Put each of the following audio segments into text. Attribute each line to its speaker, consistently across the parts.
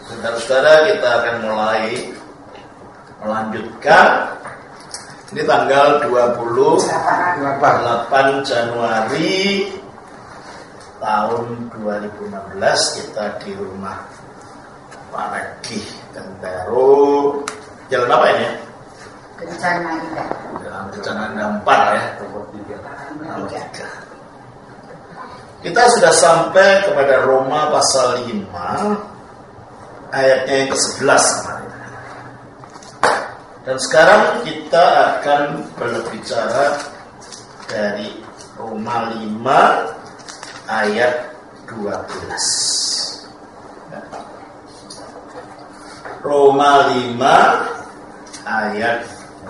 Speaker 1: Saudara-saudara, kita akan mulai melanjutkan. Ini tanggal 28 Januari tahun 2016 kita di rumah Pak Regi Tentero. Jalan apa ini?
Speaker 2: Kencana Indah.
Speaker 1: Jalan Kencana Indah 4 ya. Nomor 3. Kita sudah sampai kepada Roma pasal 5 ayatnya yang ke-11 kemarin. Dan sekarang kita akan berbicara dari Roma 5 ayat 12. Roma 5 ayat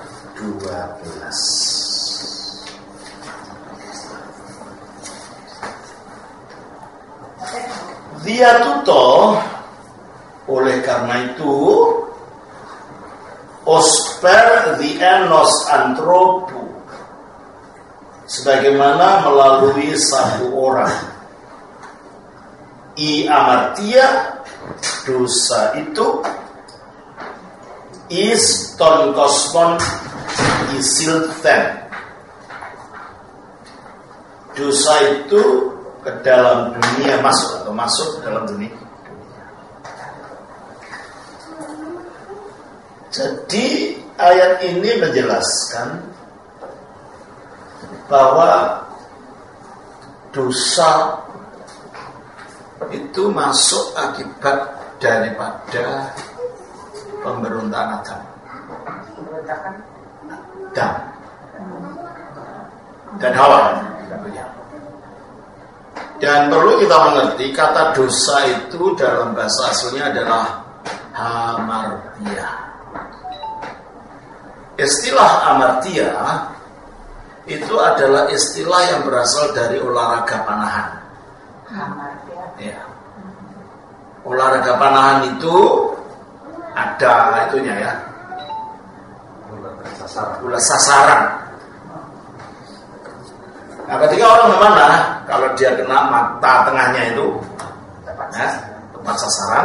Speaker 1: 12. Dia tuto, oleh karena itu osper the enos anthropo, sebagaimana melalui satu orang, i amartia, dosa itu, is ton kosmon isilten, dosa itu ke dalam dunia masuk ke dalam dunia. Jadi ayat ini menjelaskan bahwa dosa itu masuk akibat daripada pemberontakan Adam dan Hawa. Dan perlu kita mengerti kata dosa itu dalam bahasa aslinya adalah hamartia. Istilah amartia itu adalah istilah yang berasal dari olahraga panahan. Ya. Olahraga panahan itu ada itunya ya. Bola sasaran. Nah, ketika orang memanah, kalau dia kena mata tengahnya itu, ya, tepat sasaran,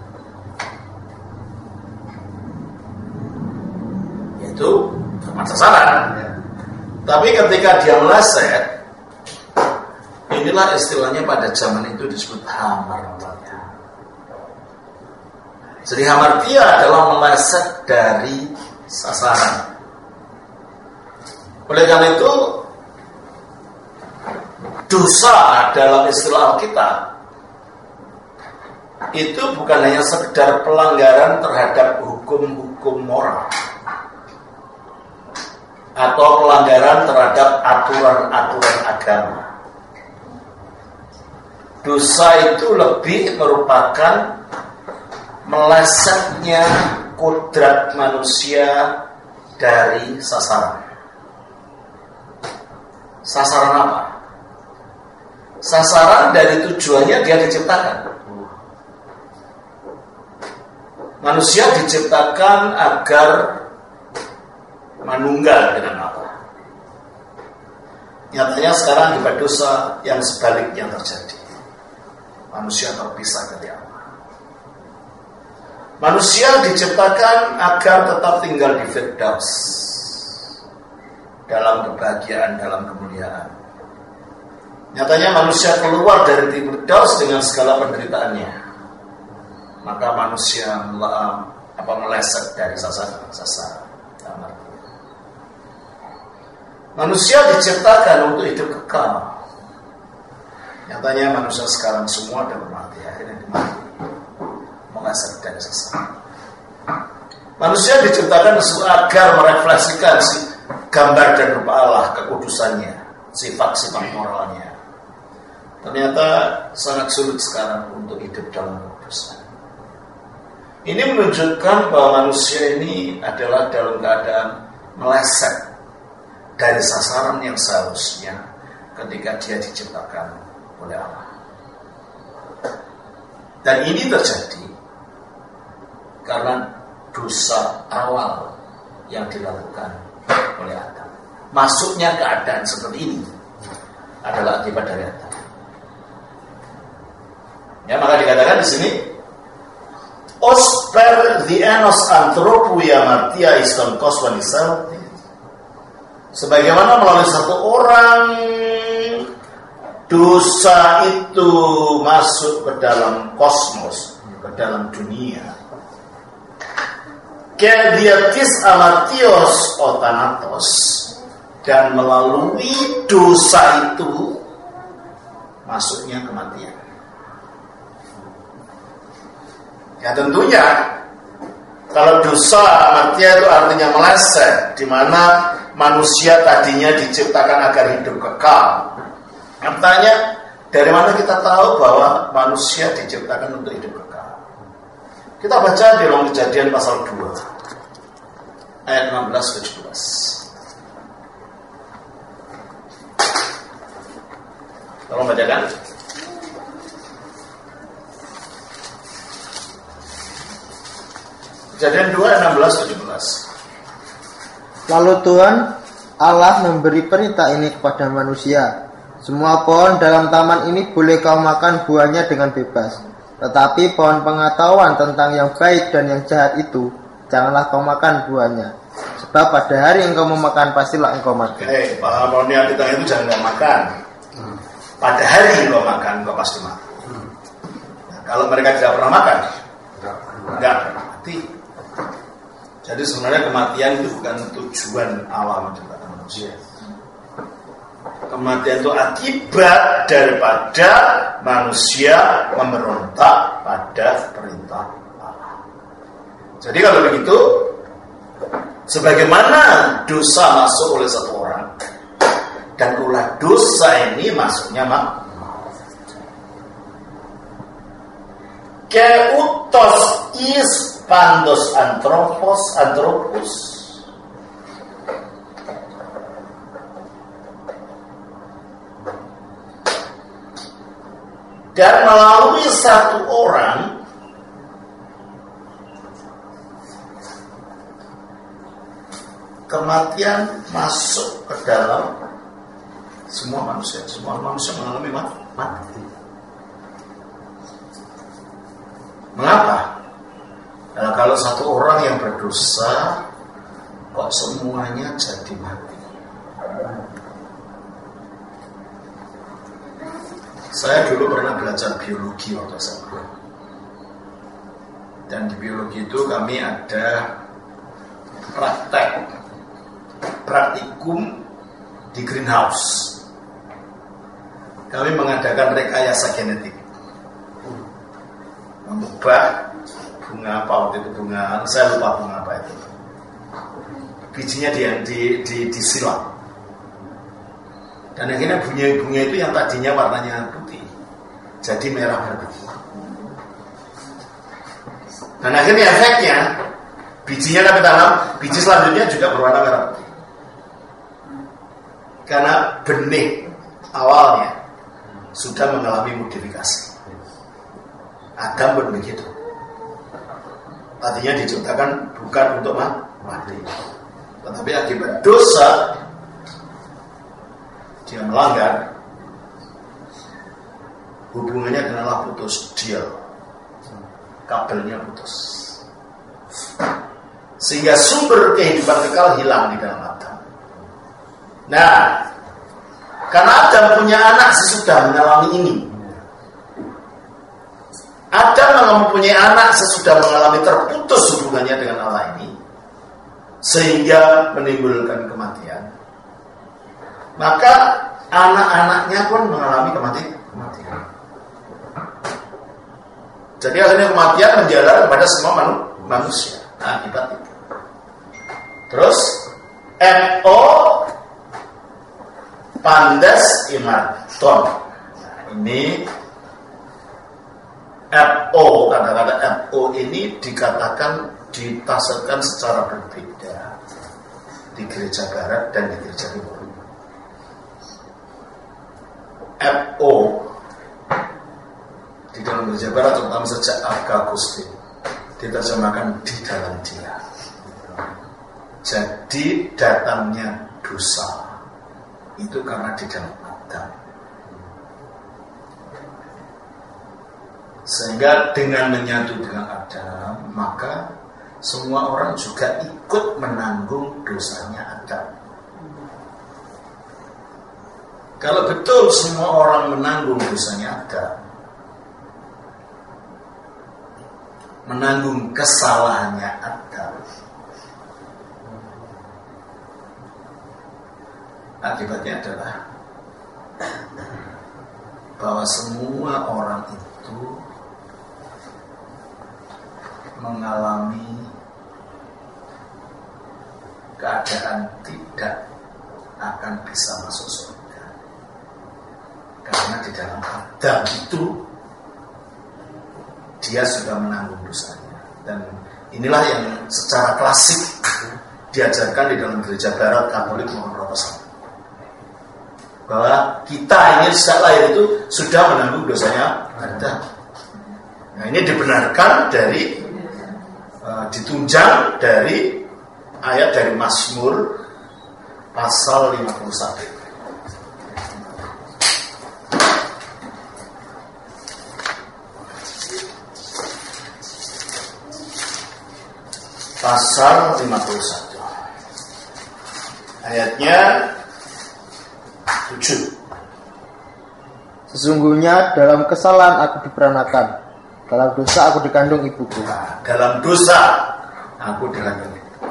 Speaker 1: yaitu tepat sasaran. Ya. Tapi ketika dia meleset, inilah istilahnya pada zaman itu disebut hamartia. Jadi hamartia adalah meleset dari sasaran. Oleh karena itu, dosa dalam istilah kita itu bukan hanya sekedar pelanggaran terhadap hukum-hukum moral atau pelanggaran terhadap aturan-aturan agama. Dosa itu lebih merupakan melesetnya kodrat manusia dari sasaran. Sasaran apa? Sasaran dari tujuannya dia diciptakan. Manusia diciptakan agar manunggal dengan Allah. Nyatanya sekarang akibat dosa yang sebaliknya terjadi. Manusia terpisah dari Allah. Manusia diciptakan agar tetap tinggal di Firdaus, dalam kebahagiaan, dalam kemuliaan. Nyatanya manusia keluar dari Firdaus dengan segala penderitaannya. Maka manusia meleset dari sasaran. Manusia diciptakan untuk hidup kekal. Nyatanya manusia sekarang semua dalam mati, akhirnya dimati, meleset dari sasaran. Manusia diciptakan agar merefleksikan gambar dan rupa Allah, kekudusannya, sifat-sifat moralnya. Ternyata sangat sulit sekarang untuk hidup dalam kekudusan. Ini menunjukkan bahwa manusia ini adalah dalam keadaan meleset dari sasaran yang seharusnya ketika dia diciptakan oleh Allah. Dan ini terjadi karena dosa awal yang dilakukan oleh Adam. Masuknya keadaan seperti ini adalah akibat dari Adam. Ya, maka dikatakan di sini Os per dienos anthropou amartia iston koswanisal. Sebagaimana melalui satu orang dosa itu masuk ke dalam kosmos, ke dalam dunia. Kediatis amartios otanatos, dan melalui dosa itu masuknya kematian. Ya tentunya kalau dosa amartia itu artinya meleset, di mana manusia tadinya diciptakan agar hidup kekal. Katanya, dari mana kita tahu bahwa manusia diciptakan untuk hidup kekal? Kita baca di dalam Kejadian pasal 2 ayat 16-17. Tolong bacakan. Kejadian 2 ayat 16-17.
Speaker 3: Lalu Tuhan Allah memberi perintah ini kepada manusia. Semua pohon dalam taman ini boleh kau makan buahnya dengan bebas. Tetapi pohon pengetahuan tentang yang baik dan yang jahat itu, janganlah kau makan buahnya. Sebab pada hari engkau memakan, pastilah engkau mati.
Speaker 1: Pak Harmonia kita itu jangan makan. Pada hari engkau makan, engkau pasti mati. Nah, kalau mereka tidak pernah makan, enggak mati. Jadi sebenarnya kematian itu bukan tujuan Allah menciptakan manusia. Kematian itu akibat daripada manusia memberontak pada perintah Allah. Jadi kalau begitu, sebagaimana dosa masuk oleh satu orang, dan ulah dosa ini masuknya keutos is pandos antropos. Dan melalui satu orang kematian masuk ke dalam semua manusia. Semua manusia mengalami mati. Mengapa? Nah, kalau satu orang yang berdosa, kok semuanya jadi mati? Saya dulu pernah belajar biologi waktu SMA. Dan di biologi itu kami ada praktikum di greenhouse. Kami mengadakan rekayasa genetik. Mengubah bunga apa waktu itu, bunga, saya lupa bunga apa itu. Bijinya disilam. Dan akhirnya bunga itu yang tadinya warnanya putih jadi merah berbuih. Dan akhirnya efeknya bijinya kami tanam, biji selanjutnya juga berwarna merah putih. Karena benih awalnya sudah mengalami modifikasi. Adam pun begitu. Tadinya diciptakan bukan untuk mati, tetapi akibat dosa dia melanggar, hubungannya dengan Allah putus, kabelnya putus, sehingga sumber kehidupan kekal hilang di dalam Adam. Nah, karena Adam punya anak sesudah mengalami ini, Adam mempunyai anak sesudah mengalami terputus hubungannya dengan Allah ini, sehingga menimbulkan kematian. Maka anak-anaknya pun mengalami kematian. Jadi akhirnya kematian menjalar kepada semua manusia. Nah, akibat itu. Terus MO pandas imaton. Nah, ini FO, kata-kata FO ini dikatakan ditafsirkan secara berbeda di gereja barat dan di gereja timur. FO di dalam gereja barat terutama sejak Agustin diterjemahkan di dalam dia. Jadi datangnya dosa itu karena di dalam Adam. Sehingga dengan menyatu dengan Adam, maka semua orang juga ikut menanggung dosanya Adam. Kalau betul semua orang menanggung dosanya Adam, menanggung kesalahannya Adam, akibatnya adalah bahwa semua orang itu mengalami keadaan tidak akan bisa masuk surga, karena di dalam Adam itu dia sudah menanggung dosanya. Dan inilah yang secara klasik diajarkan di dalam gereja Barat Katolik maupun Protestan, bahwa kita ini sejak lahir itu sudah menanggung dosanya Adam. Nah, ini dibenarkan dari ditunjang dari ayat dari Mazmur pasal 51. Pasal 51 ayatnya 7.
Speaker 3: Sesungguhnya dalam kesalahan aku diperanakan, dalam dosa aku dikandung ibuku.
Speaker 1: Nah, dalam dosa aku dikandung.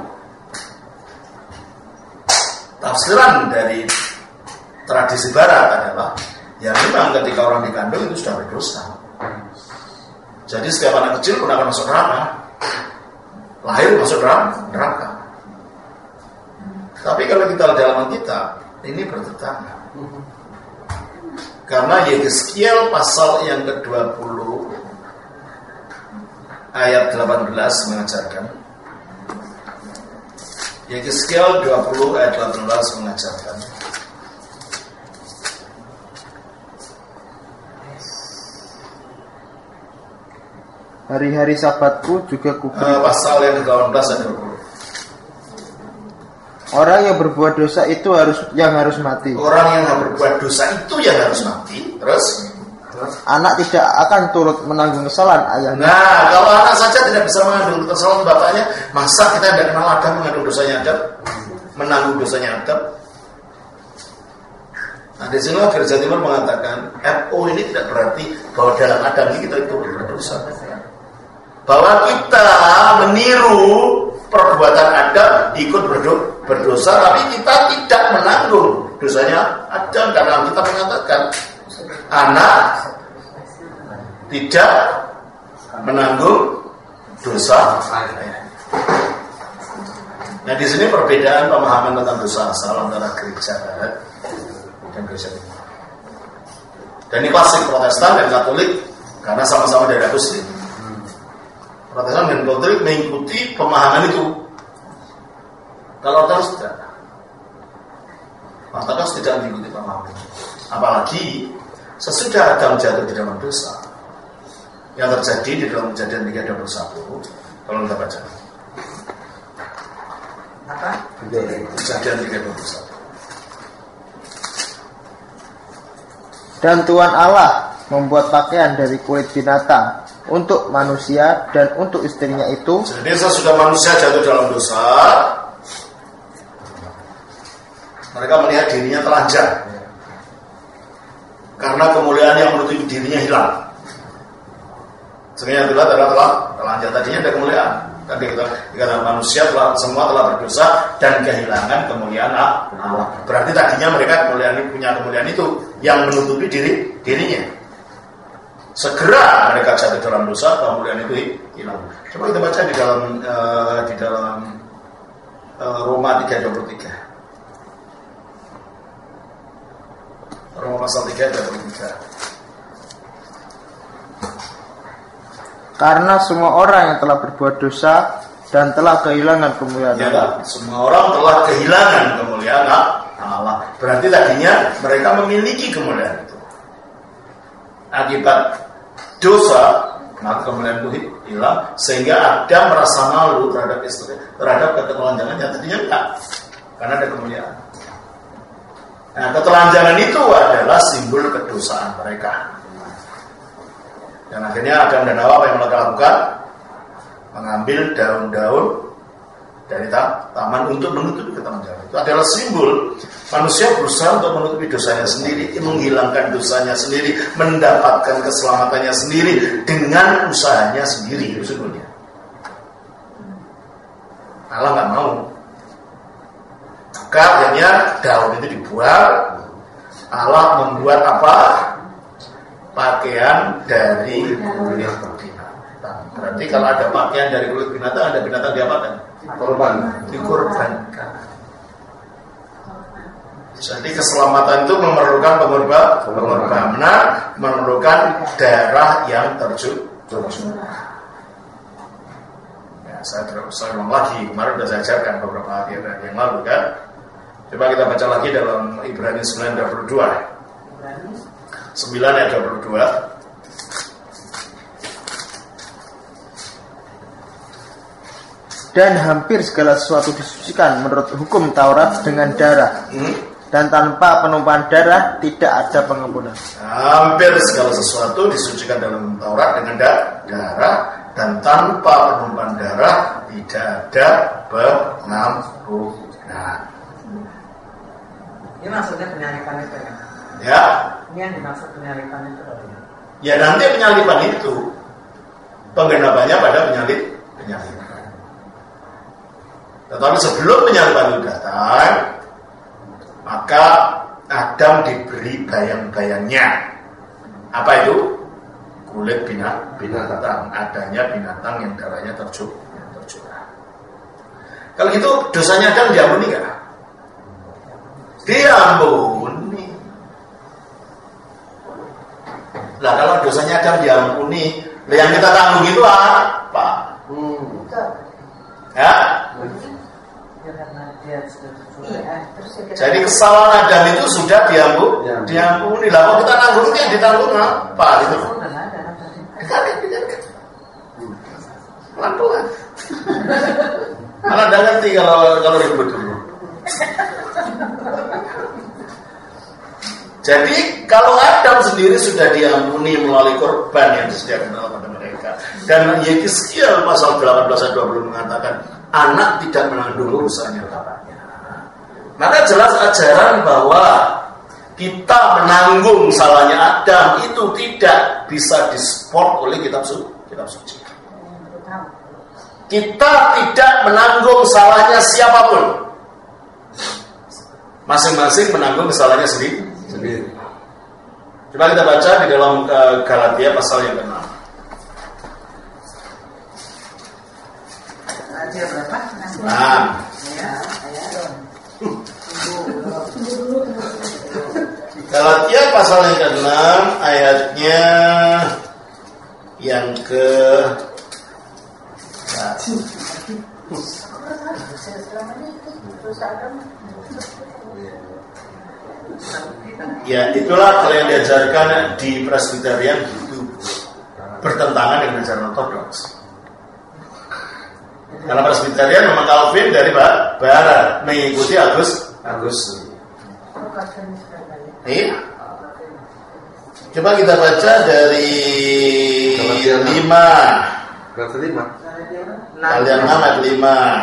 Speaker 1: Tafsiran dari tradisi Barat adalah, ya memang ketika orang dikandung itu sudah berdosa. Jadi setiap anak kecil pun akan masuk neraka, lahir masuk neraka. Tapi kalau kita lihat dalam Alkitab, ini bertentangan. Karena Yehezkiel pasal yang ke-20 ayat 18 mengajarkan, Yehezkiel 20 ayat 18 mengajarkan,
Speaker 3: hari-hari sabatku juga kuberi.
Speaker 1: Pasal yang ke-18 ayat 20.
Speaker 3: Orang yang berbuat dosa itu harus mati.
Speaker 1: Orang yang berbuat dosa itu yang harus mati. Terus
Speaker 3: anak tidak akan turut menanggung kesalahan ayahnya.
Speaker 1: Nah, kalau anak saja tidak bisa menanggung kesalahan bapaknya, masa kita tidak kenal Adam menanggung dosanya Adam? Menanggung dosanya Adam? Nah, di sini Gereja Timur mengatakan FO ini tidak berarti bahwa dalam Adam ini kita itu berdosa. Bahwa kita meniru perbuatan Adam, ikut berdosa, tapi kita tidak menanggung dosanya Adam. Karena kita mengatakan anak tidak menanggung dosa. Nah, di sini perbedaan pemahaman tentang dosa asal antara gereja Barat dan gereja Timur. Dan ini klasik Protestan dan Katolik karena sama-sama dari Agustin. Protestan dan Katolik mengikuti pemahaman itu. Kalau Ortodoks tidak. Ortodoks tidak mengikuti pemahaman itu. Apalagi sesudah Adam jatuh di dalam dosa, yang terjadi di dalam Kejadian 3:21, kalau kita baca.
Speaker 2: Apa?
Speaker 1: Kejadian 3:21.
Speaker 3: Dan Tuhan Allah membuat pakaian dari kulit binatang untuk manusia dan untuk istrinya itu.
Speaker 1: Jadi sesudah manusia jatuh dalam dosa, mereka melihat dirinya telanjang karena kemuliaan yang menutupi dirinya hilang. Sebenarnya itulah telah telanjang, tadinya ada kemuliaan. Tadi dikatakan manusia semua telah berdosa dan kehilangan kemuliaan Allah. Berarti tadinya mereka punya kemuliaan itu yang menutupi dirinya. Segera mereka jatuh dalam dosa, kemuliaan itu hilang. Coba kita baca di dalam Roma 3:23. Roma pasal 3:23.
Speaker 3: Karena semua orang yang telah berbuat dosa dan telah kehilangan kemuliaan Allah.
Speaker 1: Semua orang telah kehilangan kemuliaan Allah. Berarti tadinya mereka memiliki kemuliaan itu. Akibat dosa, maka kemuliaan itu hilang, sehingga Adam merasa malu terhadap istri, terhadap ketelanjangannya. Tadinya enggak, karena ada kemuliaan. Nah, ketelanjangan itu adalah simbol kedosaan mereka. Dan akhirnya Adam dan Hawa apa yang mereka lakukan? Mengambil daun-daun dari taman untuk menutupi ketamakan. Itu adalah simbol manusia berusaha untuk menutupi dosanya sendiri, menghilangkan dosanya sendiri, mendapatkan keselamatannya sendiri dengan usahanya sendiri. Itu sebetulnya Allah nggak mau. Maka akhirnya daun itu dibuat. Allah membuat apa? Pakaian dari kulit binatang. Berarti kalau ada pakaian dari kulit binatang, ada binatang diapakan? Dikorbankan. Jadi keselamatan itu memerlukan pengorbanan, memerlukan darah yang terjun. Ya, saya ulang lagi, kemarin sudah saya ajarkan beberapa hari yang lalu kan. Coba kita baca lagi dalam Ibrani 9:22. 9 ayat 22.
Speaker 3: Dan hampir segala sesuatu disucikan menurut hukum Taurat dengan darah. Dan tanpa penumpahan darah tidak ada pengampunan.
Speaker 1: Hampir segala sesuatu disucikan dalam Taurat dengan darah, dan tanpa penumpahan darah tidak ada pengampunan.
Speaker 4: Ini maksudnya penyalipan itu ya?
Speaker 1: Ya.
Speaker 4: Ini yang dimaksud penyalipan itu.
Speaker 1: Ya nanti penyalipan itu penggenapannya pada penyalipan. Tetapi sebelum penyalipan itu datang, maka Adam diberi bayang-bayangnya. Apa itu? Kulit binatang. Adanya binatang yang darahnya tercurah. Kalau gitu dosanya Adam diampuni nggak? Diampuni. Nah kalau dosanya Adam diampuni, yang kita tanggung itu apa? Ya? Jadi kesalahan Adam itu sudah diampuni. Lah kalau kita nanggung itu yang ditanggung apa? Gitu. Pelan-pelan. Malah nggak ngerti kalau ribut dulu. Jadi kalau Adam sendiri sudah diampuni melalui korban yang disediakan Allah pada mereka. Dan Yehezkiel pasal 18 ayat 20 mengatakan anak tidak menanggung dosanya bapaknya. Maka jelas ajaran bahwa kita menanggung salahnya Adam itu tidak bisa disupport oleh kitab suci. Kita tidak menanggung salahnya siapapun. Masing-masing menanggung kesalahannya sendiri. Coba kita baca di dalam Galatia pasal yang ke-6.
Speaker 4: Galatia berapa?
Speaker 1: 6. Galatia pasal yang ke-6 ayatnya yang ke ya itulah yang diajarkan di Presbyterian itu bertentangan dengan ajaran ortodoks. Karena Presbyterian memang Calvin dari barat mengikuti Agustus. Iya. Coba kita baca dari 5. Kalian 6 ayat 5.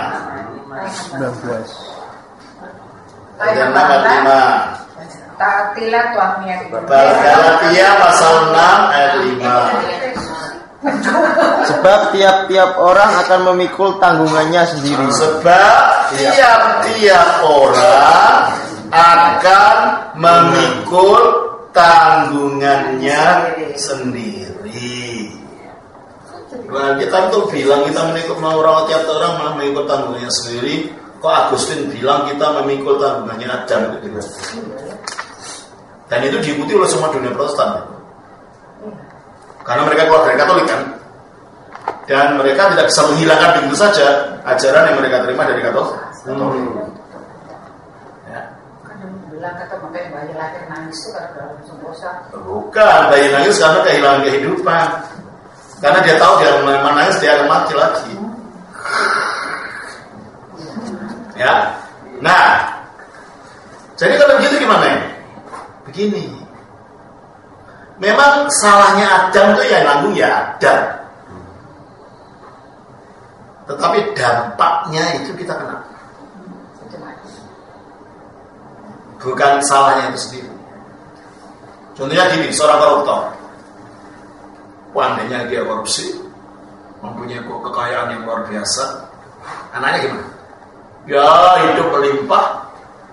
Speaker 3: 19.
Speaker 1: Kalian 6 ayat 5.
Speaker 2: Taatilah tuannya.
Speaker 1: Galatia pasal 6 ayat 5.
Speaker 3: Sebab tiap-tiap orang akan memikul tanggungannya sendiri.
Speaker 1: Sebab tiap-tiap orang akan memikul tanggungannya sendiri. Nah, kita tuh bilang kita mau orang tiap orang malah memikul tanggungannya sendiri. Kok Agustin bilang kita memikul tanggungannya Adam gitu. Dan itu diikuti oleh semua dunia Protestan. Karena mereka keluar dari Katolik kan. Dan mereka tidak bisa menghilangkan begitu saja ajaran yang mereka terima dari Katolik. Ya.
Speaker 2: Bilang kata makanya bayi lahir nangis itu karena dalam dosa.
Speaker 1: Bukan, bayi nangis karena kehilangan kehidupan. Karena dia tahu dia menangis dia akan mati lagi. Ya. Nah, jadi kalau begitu gimana? Begini. Memang salahnya Adam itu yang nanggung ya Adam. Tetapi dampaknya itu kita kena. Bukan salahnya itu sendiri. Contohnya gini, seorang koruptor. Pandainya dia korupsi, mempunyai kekayaan yang luar biasa. Anaknya gimana? Ya hidup melimpah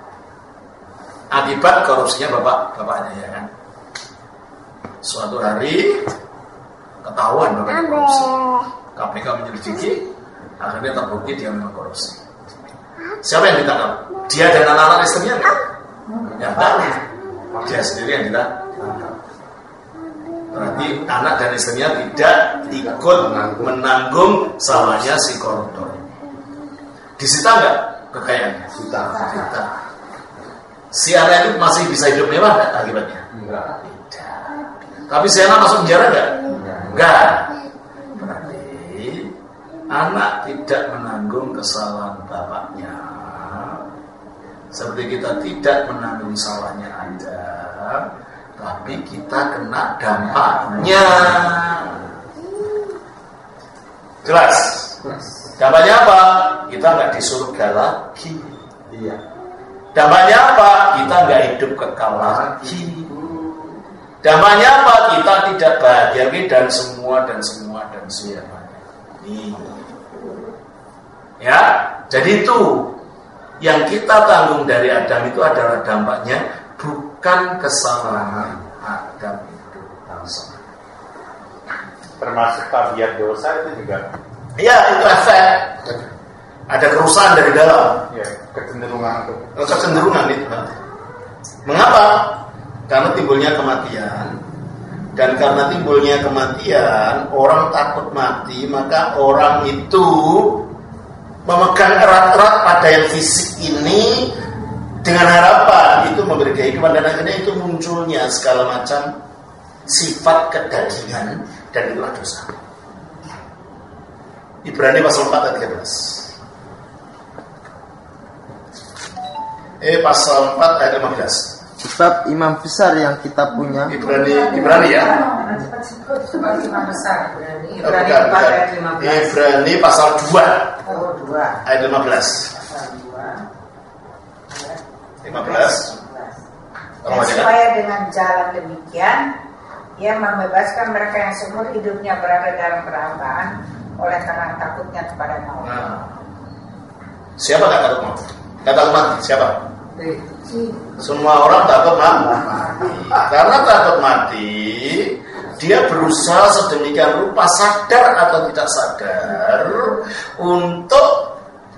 Speaker 1: akibat korupsinya bapaknya ya kan. Suatu hari ketahuan bapaknya korupsi. KPK menyelidiki, akhirnya terbukti dia memang korupsi. Siapa yang ditangkap? Dia dan anak-anak istrinya enggak? Yang tahu. Dia sendiri yang ditangkap. Berarti anak dan istrinya tidak ikut menanggung salahnya si koruptor. Disita enggak kekayaannya? Disita. Si anak itu masih bisa hidup mewah enggak akibatnya? Enggak. Tidak. Tapi si anak masuk penjara enggak? Enggak. Berarti anak tidak menanggung kesalahan bapaknya. Seperti kita tidak menanggung salahnya Adam, tapi kita kena dampaknya. Jelas? Dampaknya apa? Kita nggak di surga lagi. Iya. Dampaknya apa? Kita nggak hidup kekal lagi. Dampaknya apa? Kita tidak bahagia dan semua. Ini. Ya, jadi itu yang kita tanggung dari Adam itu adalah dampaknya, bukan kesalahan Adam itu langsung.
Speaker 5: Termasuk tabiat dosa itu juga.
Speaker 1: Iya, itu efek. Ada kerusakan dari dalam.
Speaker 5: Ya, kecenderungan itu.
Speaker 1: Kecenderungan itu. Mengapa? Karena timbulnya kematian. Dan karena timbulnya kematian, orang takut mati, maka orang itu memegang erat-erat pada yang fisik ini dengan harapan itu memberi kehidupan, dan akhirnya itu munculnya segala macam sifat kedagingan, dan itulah dosa. Ibrani pasal 4 ayat 13. Pasal 4 ayat 15.
Speaker 3: Sebab imam besar yang kita punya.
Speaker 1: Ibrani ya.
Speaker 2: Sebab imam besar. Ibrani 4
Speaker 1: Bukan.
Speaker 2: ayat 15.
Speaker 1: Ibrani pasal 2 ayat 15.
Speaker 2: Pasal 2.
Speaker 1: 15.
Speaker 6: Dan supaya dengan jalan demikian ia membebaskan mereka yang seumur hidupnya berada dalam perhambaan oleh karena takutnya kepada maut.
Speaker 1: Siapa tak takut maut? Takut mati siapa? Semua orang takut mati. Karena takut mati, dia berusaha sedemikian rupa, sadar atau tidak sadar, untuk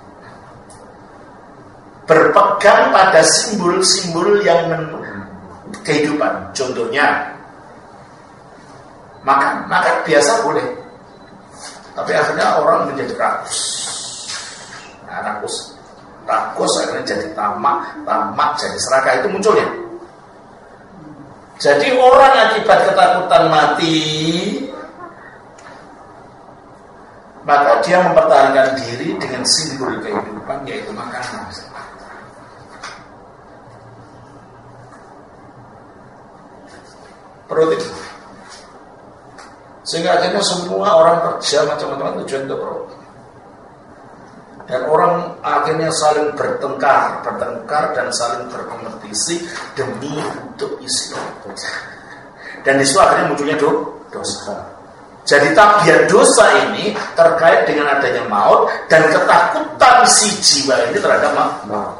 Speaker 1: berpegang pada simbol-simbol yang kehidupan. Contohnya makan biasa boleh, tapi akhirnya orang menjadi rakus. Rakus akhirnya jadi tamak jadi serakah, itu munculnya. Jadi orang akibat ketakutan mati, maka dia mempertahankan diri dengan simbol kehidupan, yaitu makanan. Perut itu. Sehingga akhirnya semua orang kerja macam-macam tujuan untuk perut. Dan orang akhirnya saling bertengkar dan saling berkompetisi demi untuk isi perut. Dan di situ akhirnya munculnya dosa. Jadi tabiat dosa ini terkait dengan adanya maut dan ketakutan si jiwa ini terhadap maut.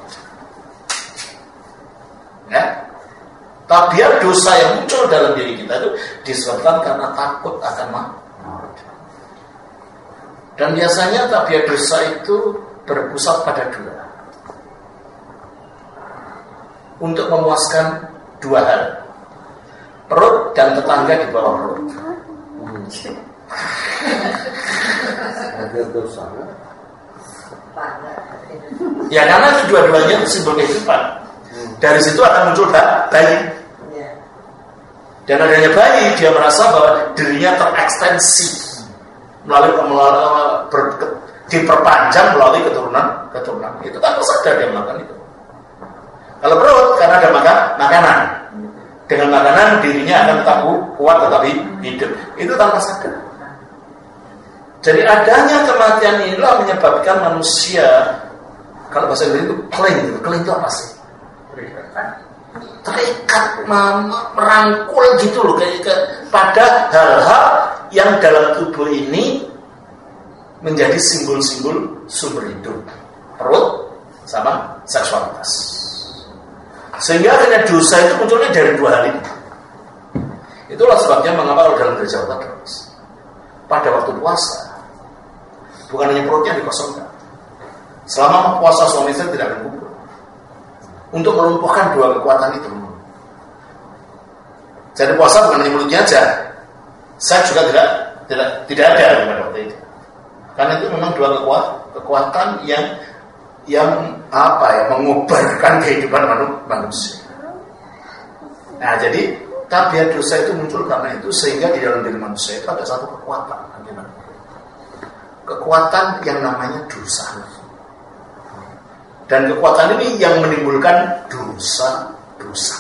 Speaker 1: Ya? Tabiat dosa yang muncul dalam diri kita itu disebabkan karena takut akan maut. Dan biasanya tabiat dosa itu berpusat pada dua. Untuk memuaskan dua hal. Perut dan tetangga di bawah perut. Ya karena kedua-duanya simbol kehidupan. Dari situ akan muncul bayi. Dan adanya bayi, dia merasa bahwa dirinya terekstensi melalui diperpanjang melalui keturunan. Itu kan sadar dia melakukan itu. Kalau perut karena ada makanan, Dengan makanan dirinya akan tetap kuat, tetapi hidup. Itu tanpa sadar. Jadi adanya kematian inilah menyebabkan manusia, kalau bahasa Inggris itu cling. Cling itu apa sih? Terikat, merangkul gitu loh, pada hal-hal yang dalam tubuh ini menjadi simbol-simbol sumber hidup, perut sama seksualitas. Sehingga akhirnya dosa itu munculnya dari dua hal ini. Itulah sebabnya mengapa kalau dalam gereja ortodoks pada waktu puasa bukan hanya perutnya dikosongkan. Selama puasa suami istri tidak berkumpul untuk melumpuhkan dua kekuatan itu. Jadi puasa bukan hanya mulutnya aja. Saya juga tidak ada pada waktu itu. Karena itu memang dua kekuatan yang mengubarkan kehidupan manusia. Nah, jadi tabiat dosa itu muncul karena itu, sehingga di dalam diri manusia itu ada satu kekuatan. Kekuatan yang namanya dosa. Dan kekuatan ini yang menimbulkan dosa-dosa.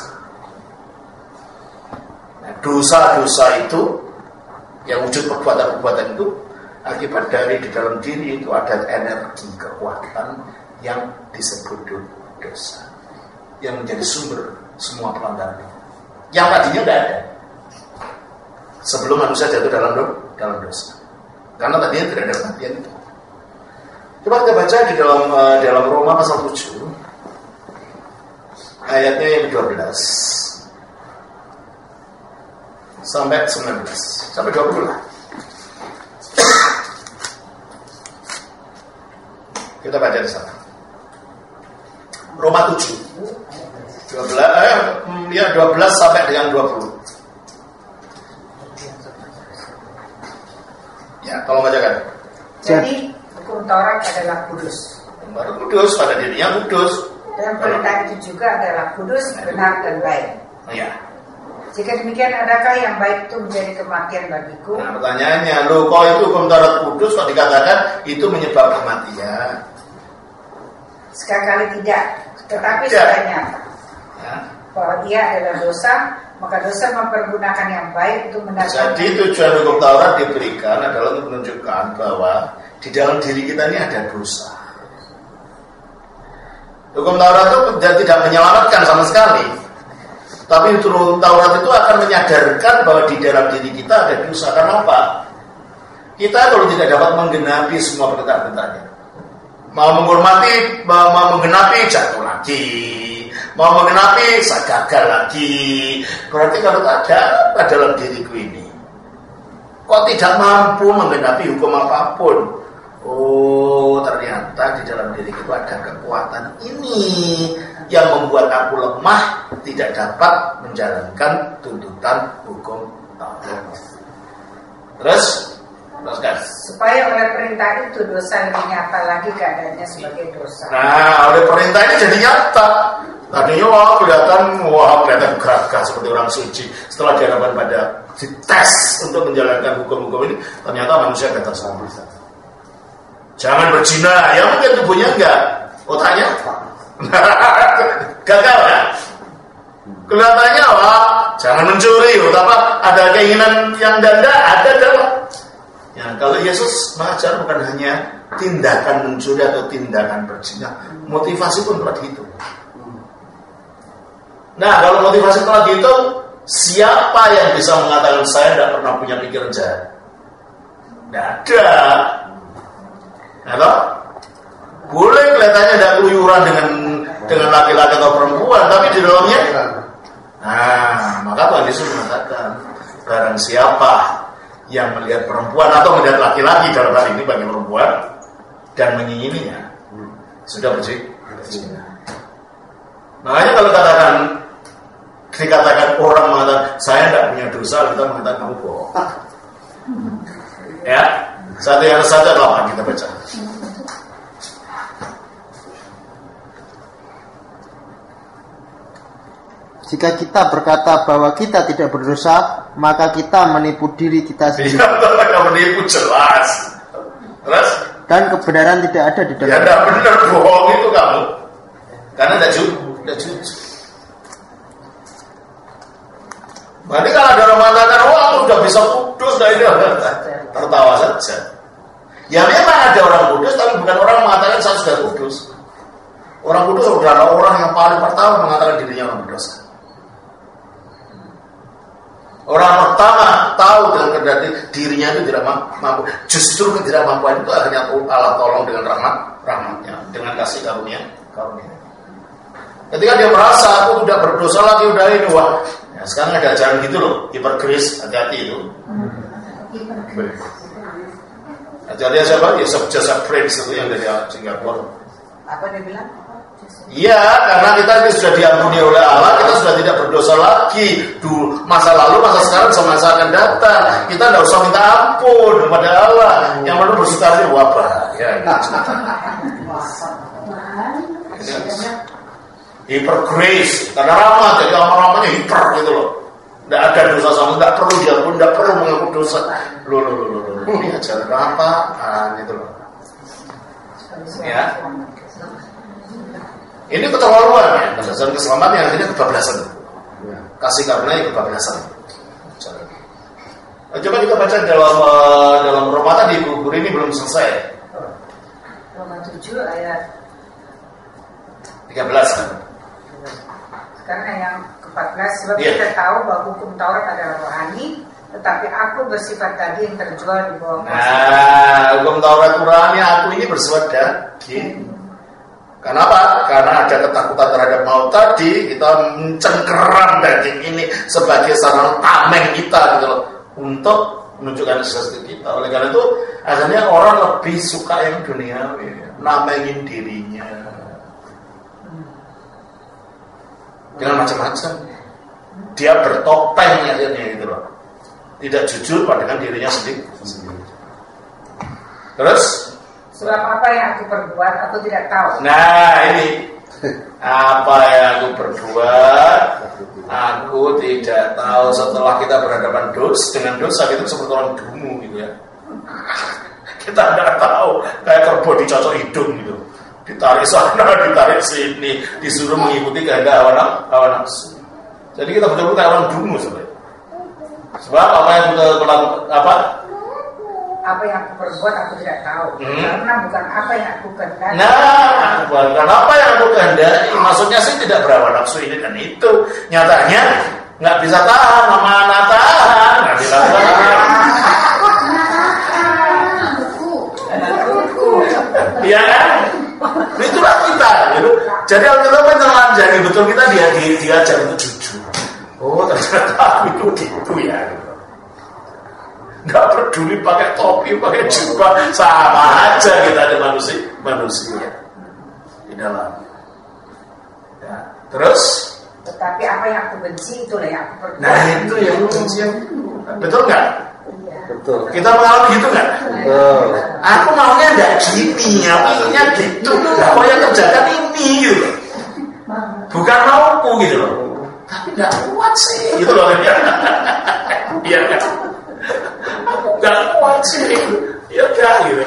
Speaker 1: Nah, dosa-dosa itu yang wujud perbuatan-perbuatan itu akibat dari di dalam diri itu ada energi kekuatan yang disebut dosa, yang menjadi sumber semua pelanggaran yang tadinya tidak ada sebelum manusia jatuh dalam dosa, karena tadinya tidak ada kematian itu. Coba kita baca di dalam Roma pasal 7 ayatnya yang 12 sampai 19 sampai 20 lah. Kita baca di sana. Roma 7 12 sampai dengan 20. Ya, tolong bacakan.
Speaker 6: Jadi hukum Taurat adalah kudus.
Speaker 1: Baru kudus, pada dirinya kudus.
Speaker 6: Dan perintah itu juga adalah kudus, benar dan baik.
Speaker 1: Iya.
Speaker 6: Jika demikian, adakah yang baik itu menjadi kematian bagiku?
Speaker 1: Nah, pertanyaannya, kok itu hukum Taurat kudus kok dikatakan itu menyebabkan kematian?
Speaker 6: Sekali tidak, tetapi sudah nyata bahwa ia adalah dosa, maka dosa mempergunakan yang baik untuk mendatangkan.
Speaker 1: Jadi tujuan hukum Taurat diberikan adalah untuk menunjukkan bahwa di dalam diri kita ini ada dosa. Hukum Taurat itu tidak menyelamatkan sama sekali, tapi hukum Taurat itu akan menyadarkan bahwa di dalam diri kita ada dosa. Karena apa? Kita kalau tidak dapat menggenapi semua perintah-perintahnya, mau menggenapi jatuh lagi, mau menggenapi saya gagal lagi. Berarti kalau ada dalam diriku ini kok tidak mampu menggenapi hukum apapun. Oh, ternyata di dalam diriku ada kekuatan ini yang membuat aku lemah, tidak dapat menjalankan tuntutan hukum Taurat. Teruskan.
Speaker 6: Supaya oleh perintah itu dosa lebih nyata lagi keadaannya sebagai dosa.
Speaker 1: Nah, oleh perintah ini jadi nyata. Tadinya kelihatan gagah seperti orang suci. Setelah dihadapkan pada dites untuk menjalankan hukum-hukum ini, ternyata manusia gagal sama. Jangan berzina, ya mungkin tubuhnya enggak, otaknya gagal ya. Kelihatannya jangan mencuri, apa ada keinginan yang danda ada dalam. Ya, kalau Yesus mengajar bukan hanya tindakan mencuri atau tindakan berzina, motivasi pun telah dihitung. Nah, kalau motivasi telah dihitung, siapa yang bisa mengatakan saya tidak pernah punya pikiran jahat? Tidak ada. Nah, boleh kelihatannya tidak keluyuran dengan laki-laki atau perempuan, tapi di dalamnya. Nah, maka Tuhan Yesus mengatakan, barang siapa yang melihat perempuan atau melihat laki-laki dalam hal ini bagi perempuan dan mengingininya, sudah berzina. Makanya kalau dikatakan orang mengatakan saya tidak punya dosa, kita mengatakan kamu bohong. Ya, satu yang saja lawan kita baca.
Speaker 3: Jika kita berkata bahwa kita tidak berdosa, maka kita menipu diri kita sendiri.
Speaker 1: Kita menipu jelas. Terus?
Speaker 3: Dan kebenaran tidak ada di dalam.
Speaker 1: Ya tidak benar, bohong itu kamu. Karena tidak jujur. Berarti kalau ada orang mengatakan, wah udah bisa kudus, nah ini tertawa saja. Ya memang ada orang kudus, tapi bukan orang mengatakan saya sudah kudus. Orang kudus adalah orang yang paling pertama mengatakan dirinya orang berdosa. Orang pertama tahu dengan kendati dirinya itu tidak mampu. Justru ketidakmampuan itu akhirnya Allah tolong dengan rahmatnya, dengan kasih karunia. Ketika dia merasa aku tidak berdosa lagi, udah ini wah. Ya, sekarang ada ajaran gitu loh, hipergrace, hati-hati itu. Ajarannya siapa? Ya Joseph Prince itu yang dari Singapura.
Speaker 6: Apa dia bilang?
Speaker 1: Iya, karena kita ini sudah diampuni oleh Allah, kita sudah tidak berdosa lagi. Dulu, masa lalu, masa sekarang, sama masa akan datang. Kita tidak usah minta ampun kepada Allah. Yang perlu bersuka hati, wabah. Ya, hyper grace, karena ramah, jadi ramahnya hiper gitu loh. Tidak ada dosa sama, tidak perlu diampun, tidak perlu mengaku dosa. Loh. Ini ajaran apaan itu loh. Ya. Ini keterlaluan ya, kebebasan keselamatan yang akhirnya kebablasan. Kasih karunia kebablasan. Coba kita baca dalam Roma tadi, guru ini belum selesai.
Speaker 6: Roma 7 ayat
Speaker 1: 13 kan?
Speaker 6: Sekarang yang ke-14, sebab kita tahu bahwa hukum Taurat adalah rohani, tetapi aku bersifat daging terjual di bawah kuasa.
Speaker 1: Nah, hukum Taurat rohani, aku ini bersifat daging. Kenapa? Karena ada ketakutan terhadap maut tadi, kita mencengkeram daging ini sebagai sarana tameng kita gitu loh, untuk menunjukkan sesuatu kita. Oleh karena itu, akhirnya orang lebih suka yang duniawi, namengin dirinya dengan macam-macam. Dia bertopeng akhirnya gitu loh, tidak jujur pada dirinya sendiri. Terus
Speaker 6: sebab apa yang aku perbuat, aku tidak tahu.
Speaker 1: Nah ini apa yang aku perbuat, aku tidak tahu. Setelah kita berhadapan dengan dosa, itu seperti orang dungu gitu ya. Kita tidak tahu, kayak kerbau dicocok hidung gitu, ditarik sana, ditarik sini, disuruh mengikuti kehendak hawa nafsu. Jadi kita betul-betul kayak orang dungu sebenarnya. Sebab apa yang kita lakukan,
Speaker 6: apa yang aku perbuat aku tidak tahu, karena bukan apa yang aku kehendaki.
Speaker 1: Nah, bukan apa yang aku kehendaki. Maksudnya sih tidak berawan nafsu ini dan itu. Nyatanya nggak bisa tahan, mana tahan, nggak bisa tahan. Iya kan? Itulah kita. Gitu. Jadi Alkitab menelanjangi betul kita diajar untuk jujur. Oh ternyata itu gitu ya. Nggak peduli pakai topi, pakai jubah, sama aja kita ada manusia di dalam. Ya. Terus?
Speaker 6: Tetapi apa yang aku benci itulah yang aku perbuat.
Speaker 1: Nah itu yang benci. Betul nggak?
Speaker 6: Iya.
Speaker 3: Betul.
Speaker 1: Kita mengalami gitu nggak?
Speaker 3: Betul.
Speaker 1: Aku maunya nggak gini, maunya gitu. Aku yang kerjakan ini gitu. Bukan mauku gitu loh. Tapi nggak kuat sih, gitu loh. Iya kan? Gak kuat sih, ya udah gitu.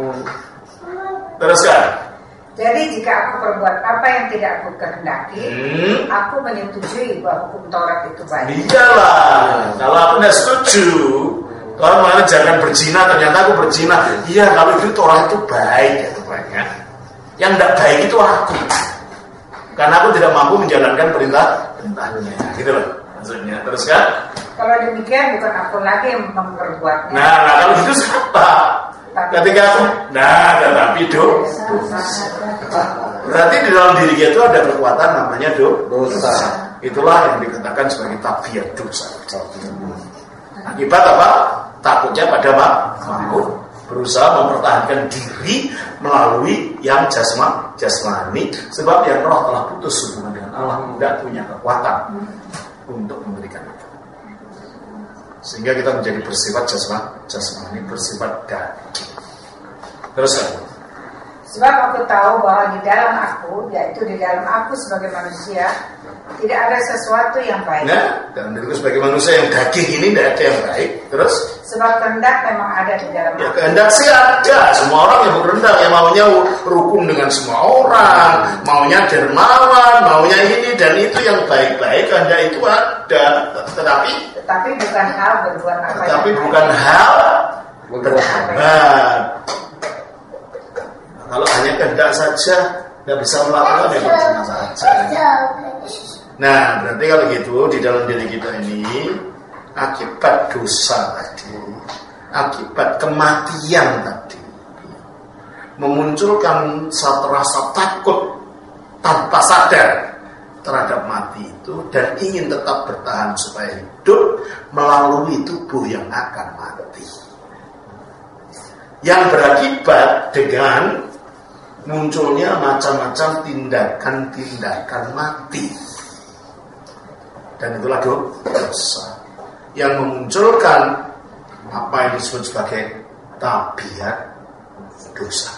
Speaker 1: Terus kan?
Speaker 6: Jadi jika aku perbuat apa yang tidak aku kehendaki, aku menyetujui bahwa hukum Taurat itu baik.
Speaker 1: Iyalah, kalau aku nggak setuju, kalau mana jangan berzina, ternyata aku berzina. Iya, kalau itu Taurat itu baik ya banyak. Yang tidak baik itu aku, karena aku tidak mampu menjalankan perintahnya, gitu loh maksudnya. Terus kan?
Speaker 6: Kalau demikian bukan aku lagi yang memperbuatnya.
Speaker 1: Nah kalau gitu siapa? Ketika aku, tetapi dosa. Berarti di dalam diri kita itu ada kekuatan namanya dosa. Itulah yang dikatakan sebagai tabiat dosa. Akibat apa? Takutnya pada maut. Berusaha mempertahankan diri melalui yang jasmani. Sebab yang roh telah putus hubungan dengan Allah, tidak punya kekuatan untuk memberikan itu. Sehingga kita menjadi bersifat jasmani, bersifat daging. Terus
Speaker 6: sebab aku tahu bahwa di dalam aku, yaitu di dalam aku sebagai manusia, tidak ada sesuatu yang baik.
Speaker 1: Nah, dalam diriku sebagai manusia yang daging ini tidak ada yang baik. Terus
Speaker 6: sebab kehendak memang ada di dalam
Speaker 1: ya,
Speaker 6: aku.
Speaker 1: kehendak sih ada. Semua orang yang berkehendak, yang mau maunya rukun dengan semua orang, maunya dermawan, maunya ini dan itu yang baik-baik, kehendak itu ada, tetapi
Speaker 6: bukan hal berbuat apa.
Speaker 1: Tetapi bukan hal berbuat. Kalau hanya kehendak saja, nggak bisa melakukan yang bersama saja. Nah, berarti kalau gitu di dalam diri kita ini akibat dosa tadi, akibat kematian tadi, memunculkan satu rasa takut tanpa sadar terhadap mati itu dan ingin tetap bertahan supaya hidup melalui tubuh yang akan mati, yang berakibat dengan munculnya macam-macam tindakan-tindakan mati. Dan itulah dosa yang memunculkan apa yang disebut sebagai tabiat dosa.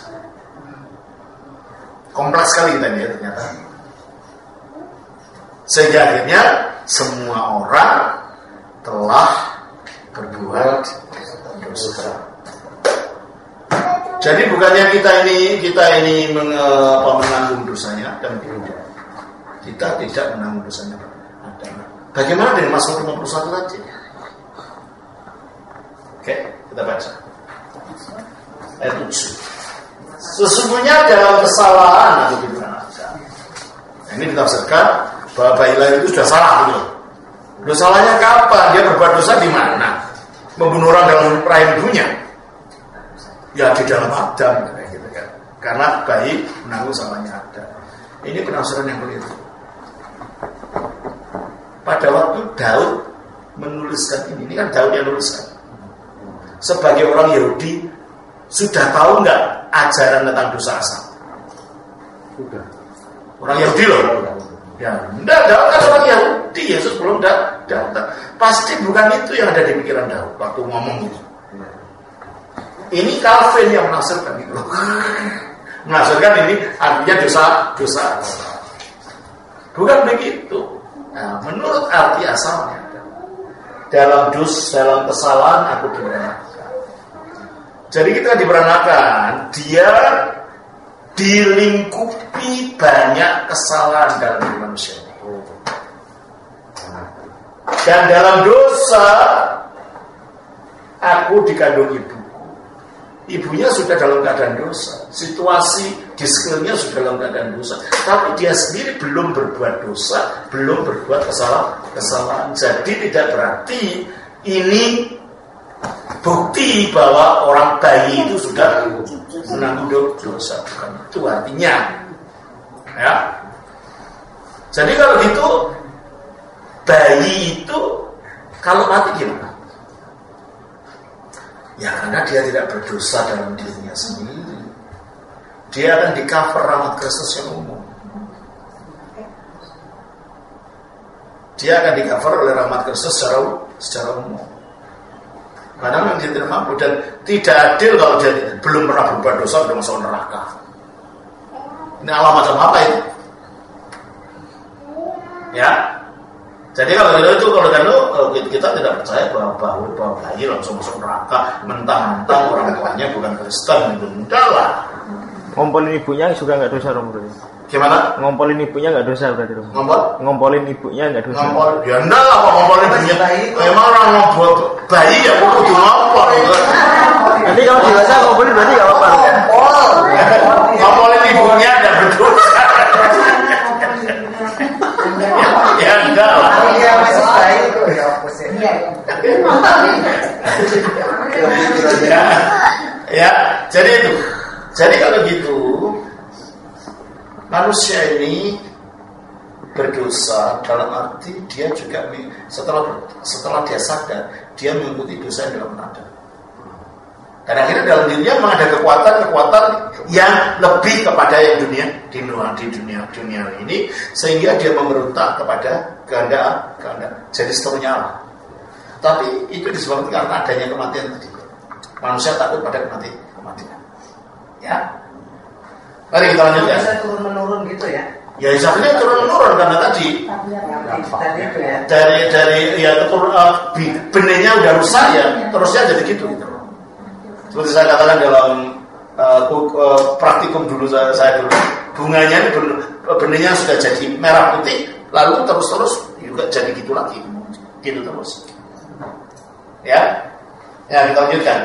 Speaker 1: Kompleks sekali kita ini ternyata. Sehingga akhirnya semua orang telah berbuat dosa. Jadi bukannya kita ini menanggung dosanya dan tidak. Kita tidak menanggung dosanya. Bagaimana dengan pasal 51 tadi? Oke, kita baca. Ayat 7. Sesungguhnya dalam kesalahan atau binasa. Ini ditafsirkan bahwa bayi lahir itu sudah salah gitu. Dosanya kapan? Dia berbuat dosa di mana? Membunuh orang dalam rahim ibunya. Ya di dalam Adam gitu kan. Karena bayi menanggung salahnya Adam. Ini penafsiran yang keliru. Pada waktu Daud menuliskan ini kan Daud yang menuliskan. Sebagai orang Yahudi, sudah tahu nggak ajaran tentang dosa asal? Sudah. Orang Yahudi loh. Ya, enggak, Daud kan orang Yahudi, Yesus belum datang. Pasti bukan itu yang ada di pikiran Daud waktu ngomong itu. Ini Calvin yang menafsirkan itu. Menafsirkan ini artinya dosa. Bukan begitu. Nah, menurut arti asalnya, dalam kesalahan aku diberanakan. Jadi kita diberanakan, dia dilingkupi banyak kesalahan dalam diri manusia. Dan dalam dosa, aku dikandung ibu. Ibunya sudah dalam keadaan dosa, situasi di sekelilingnya sudah dalam keadaan dosa, tapi dia sendiri belum berbuat dosa, belum berbuat kesalahan. Jadi tidak berarti ini bukti bahwa orang bayi itu sudah menanggung dosa, bukan itu artinya. Ya. Jadi kalau gitu bayi itu kalau mati gimana? Ya karena dia tidak berdosa dalam dirinya sendiri. Dia akan di-cover rahmat Kristus yang umum. Dia akan di-cover oleh rahmat Kristus secara umum. Karena memang dia tidak mampu dan tidak adil kalau dia belum pernah berbuat dosa sudah masuk neraka. Ini alamat macam apa itu? Ya. Jadi kalau kita tidak percaya bahwa bayi langsung masuk neraka mentang-mentang orang tuanya bukan Kristen, itu mudah lah.
Speaker 3: Ngompolin ibunya juga nggak dosa dong berarti.
Speaker 1: Gimana?
Speaker 3: Ngompolin ibunya nggak dosa berarti dong. Ngompolin ibunya nggak dosa.
Speaker 1: Ya enggak lah kok ngompolin ibunya. Memang orang ngompol bayi ya kudu ngompol gitu.
Speaker 3: Nanti kalau dewasa ngompolin berarti nggak apa-apa.
Speaker 1: Ngompolin ibunya nggak berdosa. Ya enggak lah.
Speaker 4: Iya masih bayi itu ya opposite.
Speaker 1: Ya, jadi itu. Jadi kalau gitu manusia ini berdosa dalam arti dia juga setelah dia sadar dia mengikuti dosa yang dalam Adam. Karena akhirnya dalam dirinya memang ada kekuatan yang lebih kepada yang di dunia ini, sehingga dia memberontak kepada kehendak. Jadi seterusnya Allah. Tapi itu disebabkan karena adanya kematian tadi. Manusia takut pada kematian. Ya. Mari kita lanjutkan.
Speaker 4: Bisa turun menurun gitu ya?
Speaker 1: Ya istilahnya turun menurun karena tadi
Speaker 4: itu ya.
Speaker 1: Dari benihnya udah rusak ya, terusnya jadi gitu. Seperti saya katakan dalam praktikum dulu saya dulu. Bunganya ini benihnya sudah jadi merah putih, lalu terus juga jadi gitu lagi, gitu terus. Ya, kita lanjutkan.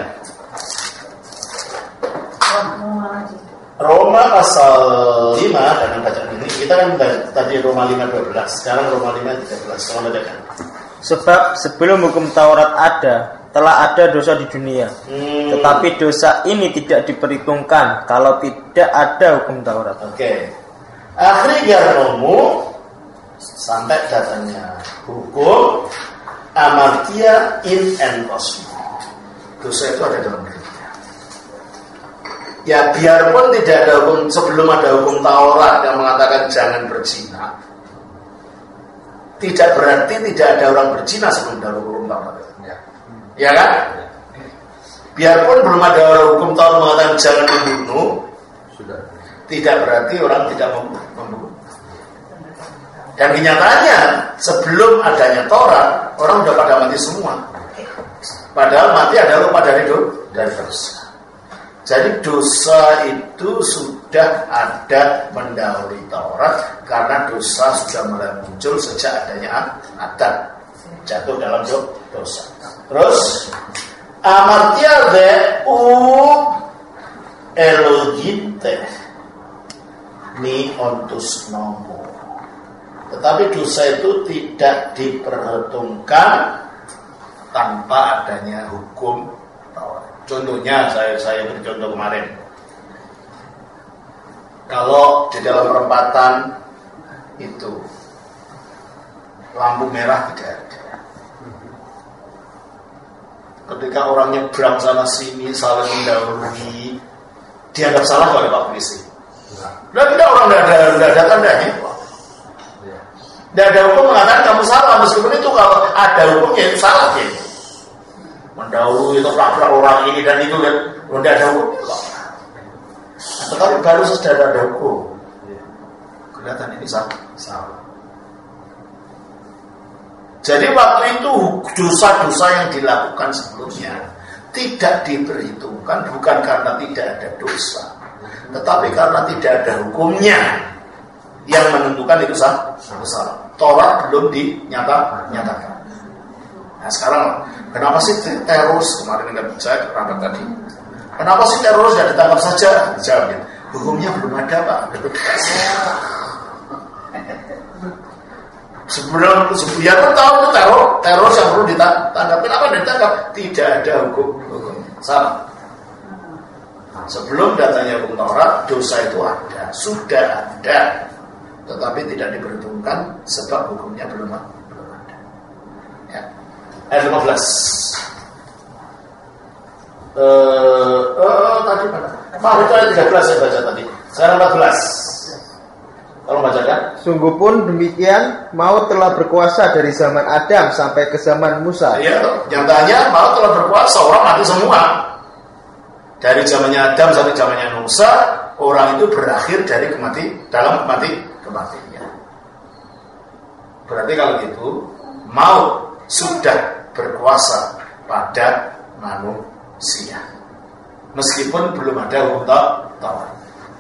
Speaker 1: Roma pasal 5 dan bacaan ini kita kan tadi Roma 5:12, sekarang Roma 5:13. Kalau bacakan.
Speaker 3: Sebab sebelum hukum Taurat ada, telah ada dosa di dunia. Tetapi dosa ini tidak diperhitungkan kalau tidak ada hukum Taurat.
Speaker 1: Oke. Akhirnya Romo sampai datanya hukum amartia in enforcement. Dosa itu ada dalam dirinya. Ya biarpun tidak ada hukum, sebelum ada hukum Taurat yang mengatakan jangan berzina, tidak berarti tidak ada orang berzina sebelum ada hukum Taurat. Ya kan? Biarpun belum ada hukum Taurat mengatakan jangan membunuh, tidak berarti orang tidak membunuh. Dan kenyataannya sebelum adanya Taurat, orang sudah pada mati semua. Padahal mati adalah lupa dari dosa. Jadi dosa itu sudah ada mendahului Taurat karena dosa sudah mulai muncul sejak adanya Adam, jatuh dalam dosa. Terus amartia deu elogite ni ontus nomo. Tetapi dosa itu tidak diperhitungkan tanpa adanya hukum Taurat. Contohnya saya beri contoh kemarin. Kalau di dalam perempatan itu lampu merah tidak ada, ketika orang nyebrang sana sini saling mendahului, dianggap salah oleh Pak Polisi. Dan tidak, orang tidak ada tandanya. Tidak ada hukum mengatakan kamu salah, meskipun itu kalau ada hukumnya itu salah ya. Mendahului itu pelak orang ini dan itu kan, tidak ada hukum. Tetapi baru sudah ada hukum, kelihatan ini salah. Jadi waktu itu dosa-dosa yang dilakukan sebelumnya tidak diperhitungkan, bukan karena tidak ada dosa, tetapi karena tidak ada hukumnya yang menentukan itu salah. Taurat belum dinyatakan. Nah sekarang kenapa sih teroris kemarin nggak saya rapat tadi? Kenapa sih teroris tidak ditangkap saja? Jawabnya, hukumnya belum ada Pak. Sebelum ya kan tahu itu teroris yang perlu ditangkap. Kenapa ditangkap? Tidak ada hukumnya. Sama. Sebelum datanya hukum Taurat, dosa itu ada, sudah ada, tetapi tidak diperhitungkan sebab hukumnya belum ada. Ya. Ayat 15. Tadi mana? Itu ayat 13 saya baca tadi. Sekarang 14. Kalau bacakan.
Speaker 3: Sungguh pun demikian, maut telah berkuasa dari zaman Adam sampai ke zaman Musa.
Speaker 1: Iya, nyatanya maut telah berkuasa, orang mati semua. Dari zamannya Adam sampai zamannya Musa, orang itu berakhir dari dalam kematian. Berarti kalau gitu, maut sudah berkuasa pada manusia, meskipun belum ada hukum Taurat.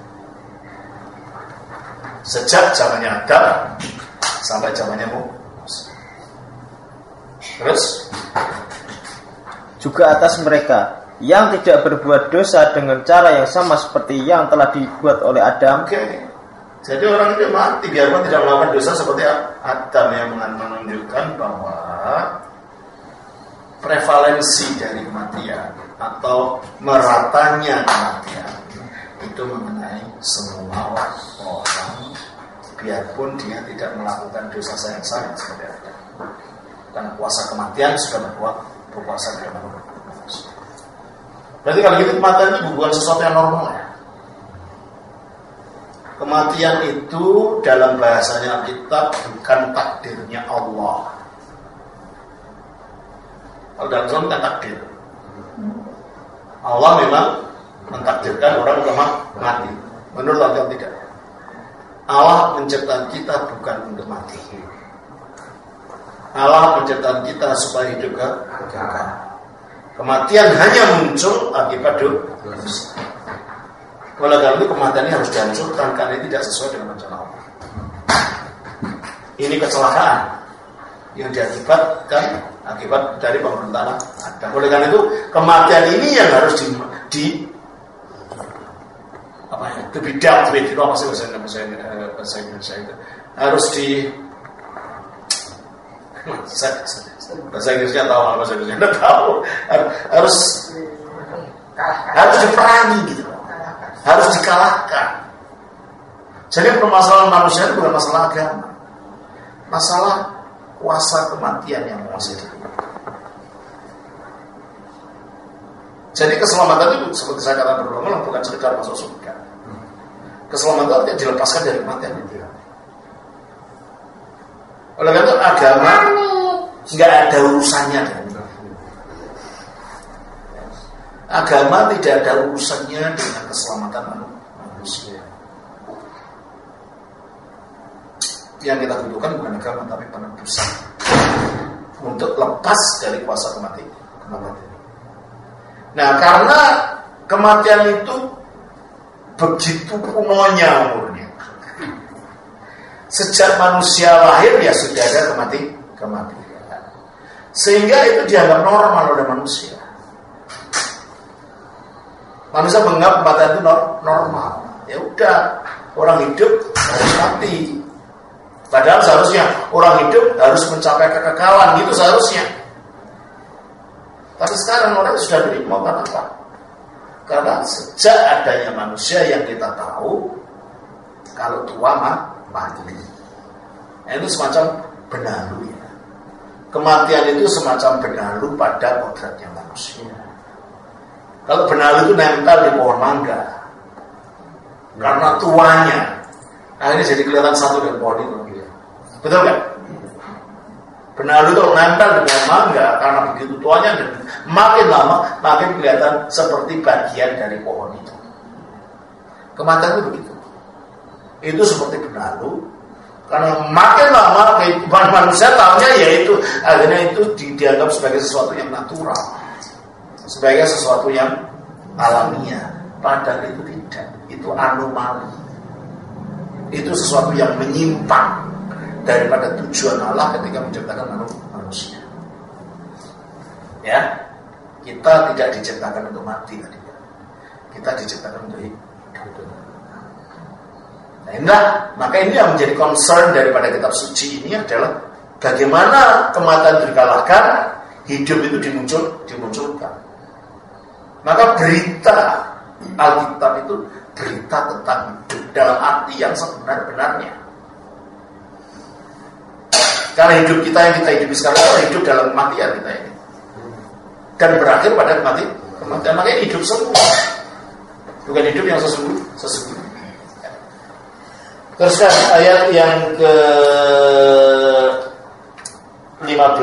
Speaker 1: Sejak zamannya Adam sampai zamannya Musa. Terus juga atas mereka yang tidak berbuat dosa dengan cara yang sama seperti yang telah dibuat oleh Adam. Jadi orang itu mati biarpun tidak melakukan dosa seperti Adam, yang menunjukkan bahwa prevalensi dari kematian atau meratanya kematian itu mengenai semua orang, biarpun dia tidak melakukan dosa yang sama seperti Adam. Karena kuasa kematian sudah berkuasa di dalam manusia. Berarti kalau gitu kematian itu bukan sesuatu yang normal ya. Kematian itu dalam bahasanya Alkitab bukan takdirnya Allah. Kalau dalam Islam kan takdir. Allah memang mentakdirkan orang mati. Menurut Allah tidak. Allah menciptakan kita bukan untuk mati. Allah menciptakan kita supaya hidup kekal. Kematian hanya muncul akibat dosa. Oleh karena itu kematian ini harus dihancurkan karena ini tidak sesuai dengan rencana Allah. Ini kecelakaan yang diakibatkan akibat dari pemerintahan Adam. Oleh karena itu kematian ini yang harus to be dealt with. Itu apa sih bahasa Indonesia itu? Harus bahasa Inggrisnya tahu, bahasa Inggrisnya tidak tahu. Harus diperangi gitu. Harus dikalahkan. Jadi permasalahan manusia itu bukan masalah agama, masalah kuasa kematian yang menguasai diri. Jadi keselamatan itu seperti saya katakan berulang-ulang bukan sekedar masuk surga. Keselamatan itu dilepaskan dari kematian itu. Oleh karena itu agama nggak ada urusannya dengan agama, tidak ada urusannya dengan keselamatan manusia. Yang kita butuhkan bukan agama tapi penebusan untuk lepas dari kuasa kematian. Nah, karena kematian itu begitu kunonya umurnya. Sejak manusia lahir ya sudah ada kematian. Sehingga itu dianggap normal oleh manusia. Manusia menganggap kematian itu normal. Ya udah, orang hidup harus mati. Padahal seharusnya orang hidup harus mencapai kekekalan, gitu seharusnya. Tapi sekarang orang sudah terima apa? Karena sejak adanya manusia yang kita tahu, kalau tua mati. Itu semacam benalu ya. Kematian itu semacam benalu pada kodratnya manusia. Kalau benalu itu nempel di pohon mangga, karena tuanya, akhirnya jadi kelihatan satu dari pohon itu. Betul kan? Benalu itu nempel di pohon mangga karena begitu tuanya, dan makin lama makin kelihatan seperti bagian dari pohon itu. Kematian itu begitu. Itu seperti benalu, karena makin lama kehidupan manusia tahunya yaitu akhirnya itu dianggap sebagai sesuatu yang natural, sebagai sesuatu yang alamiah. Padahal itu tidak, itu anomali, itu sesuatu yang menyimpang daripada tujuan Allah ketika menciptakan manusia. Ya, kita tidak diciptakan untuk mati tadi. Kita diciptakan untuk hidup. Nah, maka ini yang menjadi concern daripada kitab suci ini adalah bagaimana kematian dikalahkan, hidup itu dimunculkan. Maka berita Alkitab itu berita tentang hidup dalam arti yang sebenar-benarnya. Karena hidup kita yang kita hidupi sekarang adalah hidup dalam kematian kita ini, dan berakhir pada kematian. Makanya hidup semua, bukan hidup yang sesungguhnya. Terus kan ayat yang ke-15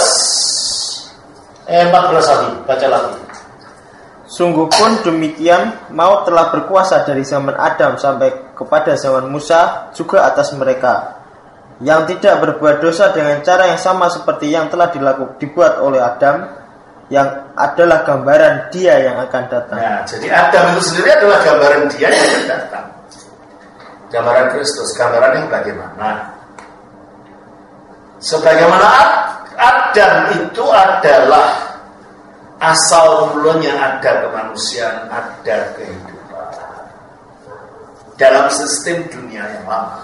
Speaker 1: 14 lagi, baca lagi.
Speaker 3: Sungguh pun demikian, maut telah berkuasa dari zaman Adam sampai kepada zaman Musa juga atas mereka yang tidak berbuat dosa dengan cara yang sama seperti yang telah dibuat oleh Adam, yang adalah gambaran Dia yang akan datang.
Speaker 1: Nah, jadi Adam itu sendiri adalah gambaran Dia yang akan datang. Gambaran Kristus, gambaran yang bagaimana? Sebagaimana Adam itu adalah asal mulanya ada kemanusiaan, ada kehidupan dalam sistem dunia yang lama.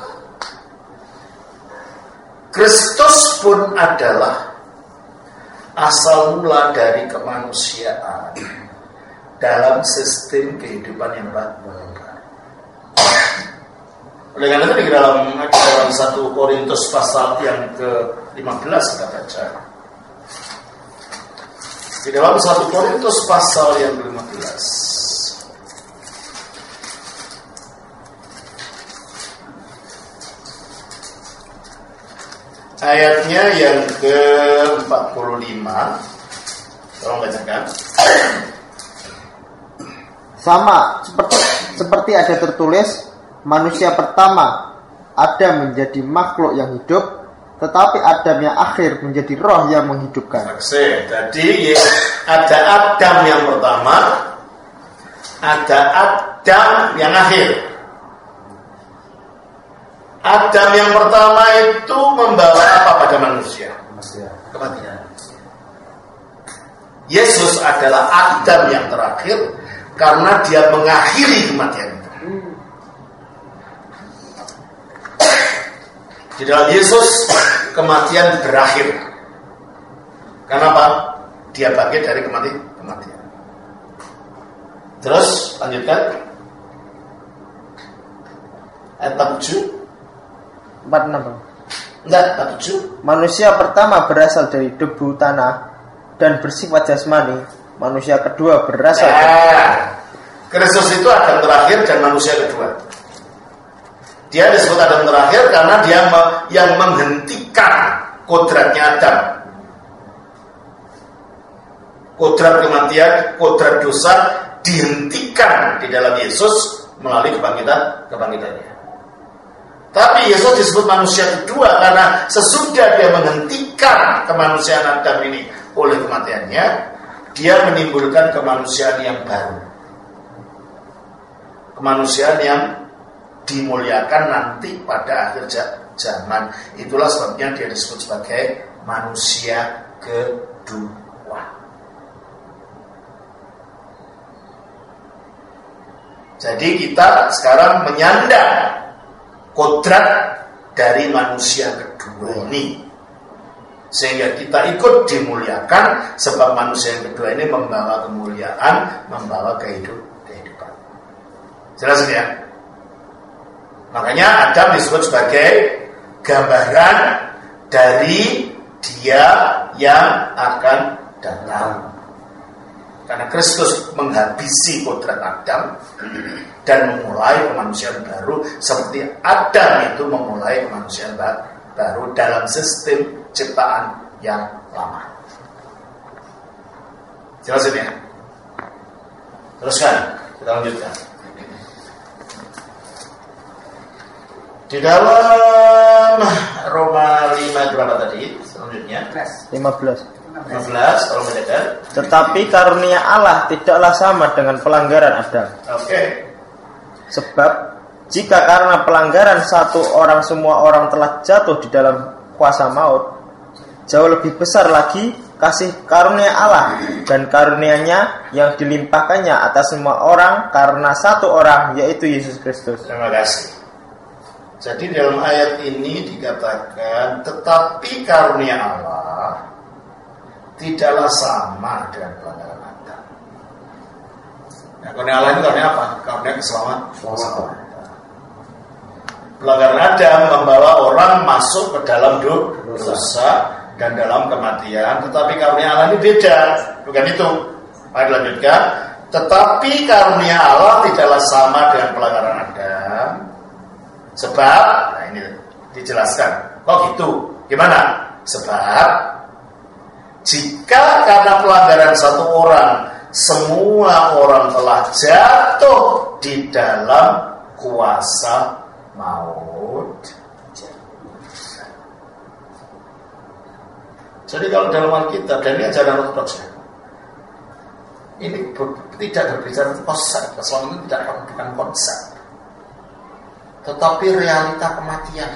Speaker 1: Kristus pun adalah asal mula dari kemanusiaan dalam sistem kehidupan yang baru. Oleh karena itu di dalam 1 Korintus pasal yang ke-15 kita baca. Di dalam 1 Korintus pasal yang ke-15. Ayatnya yang ke-45. Tolong bacakan.
Speaker 3: Sama seperti ada tertulis, manusia pertama Adam menjadi makhluk yang hidup, tetapi Adam yang akhir menjadi roh yang menghidupkan.
Speaker 1: Jadi ada Adam yang pertama, ada Adam yang akhir. Adam yang pertama itu membawa apa pada manusia? Kematian. Yesus adalah Adam yang terakhir karena dia mengakhiri kematian itu. Di dalam Yesus kematian berakhir. Kenapa? Dia bangkit dari kematian. Terus lanjutkan. Ayat 7.
Speaker 3: 46.
Speaker 1: Enggak, 7.
Speaker 3: Manusia pertama berasal dari debu tanah dan bersifat jasmani. Manusia kedua berasal
Speaker 1: Kristus itu Adam terakhir dan manusia kedua. Dia disebut Adam terakhir karena dia yang menghentikan kodratnya Adam. Kodrat kematian, kodrat dosa dihentikan di dalam Yesus melalui kebangkitannya. Tapi Yesus disebut manusia kedua karena sesudah dia menghentikan kemanusiaan Adam ini oleh kematiannya, dia menimbulkan kemanusiaan yang baru. Kemanusiaan yang dimuliakan nanti pada akhir zaman. Itulah sebabnya dia disebut sebagai manusia kedua. Jadi kita sekarang menyandang kodrat dari manusia kedua ini, sehingga kita ikut dimuliakan sebab manusia yang kedua ini membawa kemuliaan, membawa kehidupan. Jelas ya? Makanya Adam disebut sebagai gambaran dari dia yang akan datang. Karena Kristus menghabisi kodrat Adam dan memulai kemanusiaan baru, seperti Adam itu memulai kemanusiaan baru dalam sistem ciptaan yang lama. Jelas ini ya? Teruskan, kita lanjutkan. Di dalam Roma 5 berapa tadi? Selanjutnya
Speaker 3: 15.
Speaker 1: 15, kalau mendengar.
Speaker 3: Tetapi karunia Allah tidaklah sama dengan pelanggaran Adam.
Speaker 1: Oke.
Speaker 3: Sebab jika karena pelanggaran satu orang semua orang telah jatuh di dalam kuasa maut, jauh lebih besar lagi kasih karunia Allah dan karunia-Nya yang dilimpahkannya atas semua orang karena satu orang, yaitu Yesus Kristus.
Speaker 1: Terima kasih. Jadi dalam ayat ini dikatakan, tetapi karunia Allah tidaklah sama dengan pelanggaran Adam. Nah, karunia Allah itu karunia apa? Karunia keselamatan. Pelanggaran Adam membawa orang masuk ke dalam dosa dan dalam kematian. Tetapi karunia Allah ini beda. Bukan itu. Mari lanjutkan. Tetapi karunia Allah tidaklah sama dengan pelanggaran Adam. Sebab, nah ini dijelaskan. Kok gitu? Gimana? Sebab jika karena pelanggaran satu orang semua orang telah jatuh di dalam kuasa maut. Jadi kalau dalam Alkitab, dan ini ajaran ortodoks, ini tidak berbicara konsep. Keselamatan itu bukan konsep, tetapi realita kematian.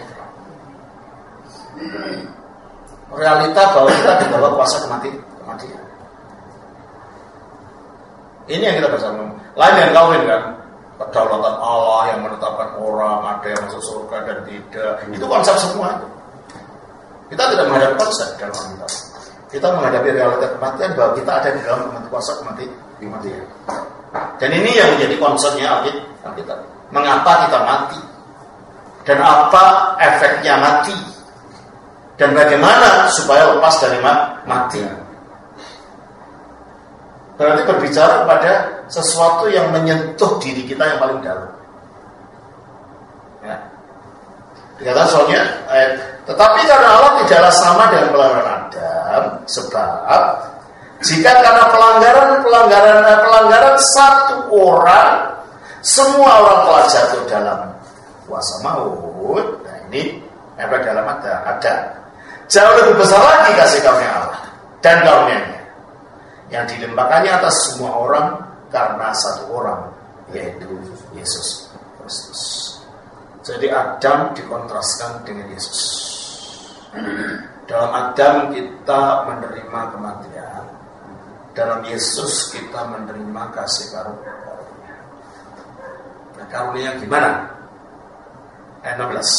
Speaker 1: Realita bahwa kita di bawah kuasa kematian. Ini yang kita bersama. Lain yang kawin kan, kedaulatan Allah yang menetapkan orang, ada yang masuk surga dan tidak. Itu konsep semua itu. Kita tidak menghadapi konsep dalam kita. Kita menghadapi realita kematian bahwa kita ada di dalam kuasa kematian. Dan ini yang menjadi concernnya Alkitab. Mengapa kita mati? Dan apa efeknya mati? Dan bagaimana supaya lepas dari mati? Berarti berbicara pada sesuatu yang menyentuh diri kita yang paling dalam. Ya. Dikatakan soalnya, tetapi karena Allah tidaklah sama dengan pelanggaran Adam, sebab jika karena pelanggaran satu orang, semua orang telah jatuh dalam kuasa maut. Nah ini efek dalam ada. Jauh lebih besar lagi kasih karunia Allah dan karunia-Nya yang dilimpahkannya atas semua orang karena satu orang, yaitu Yesus Kristus. Jadi Adam dikontraskan dengan Yesus. Dalam Adam kita menerima kematian, dalam Yesus kita menerima kasih karunia. Nah, karunia gimana? Ayat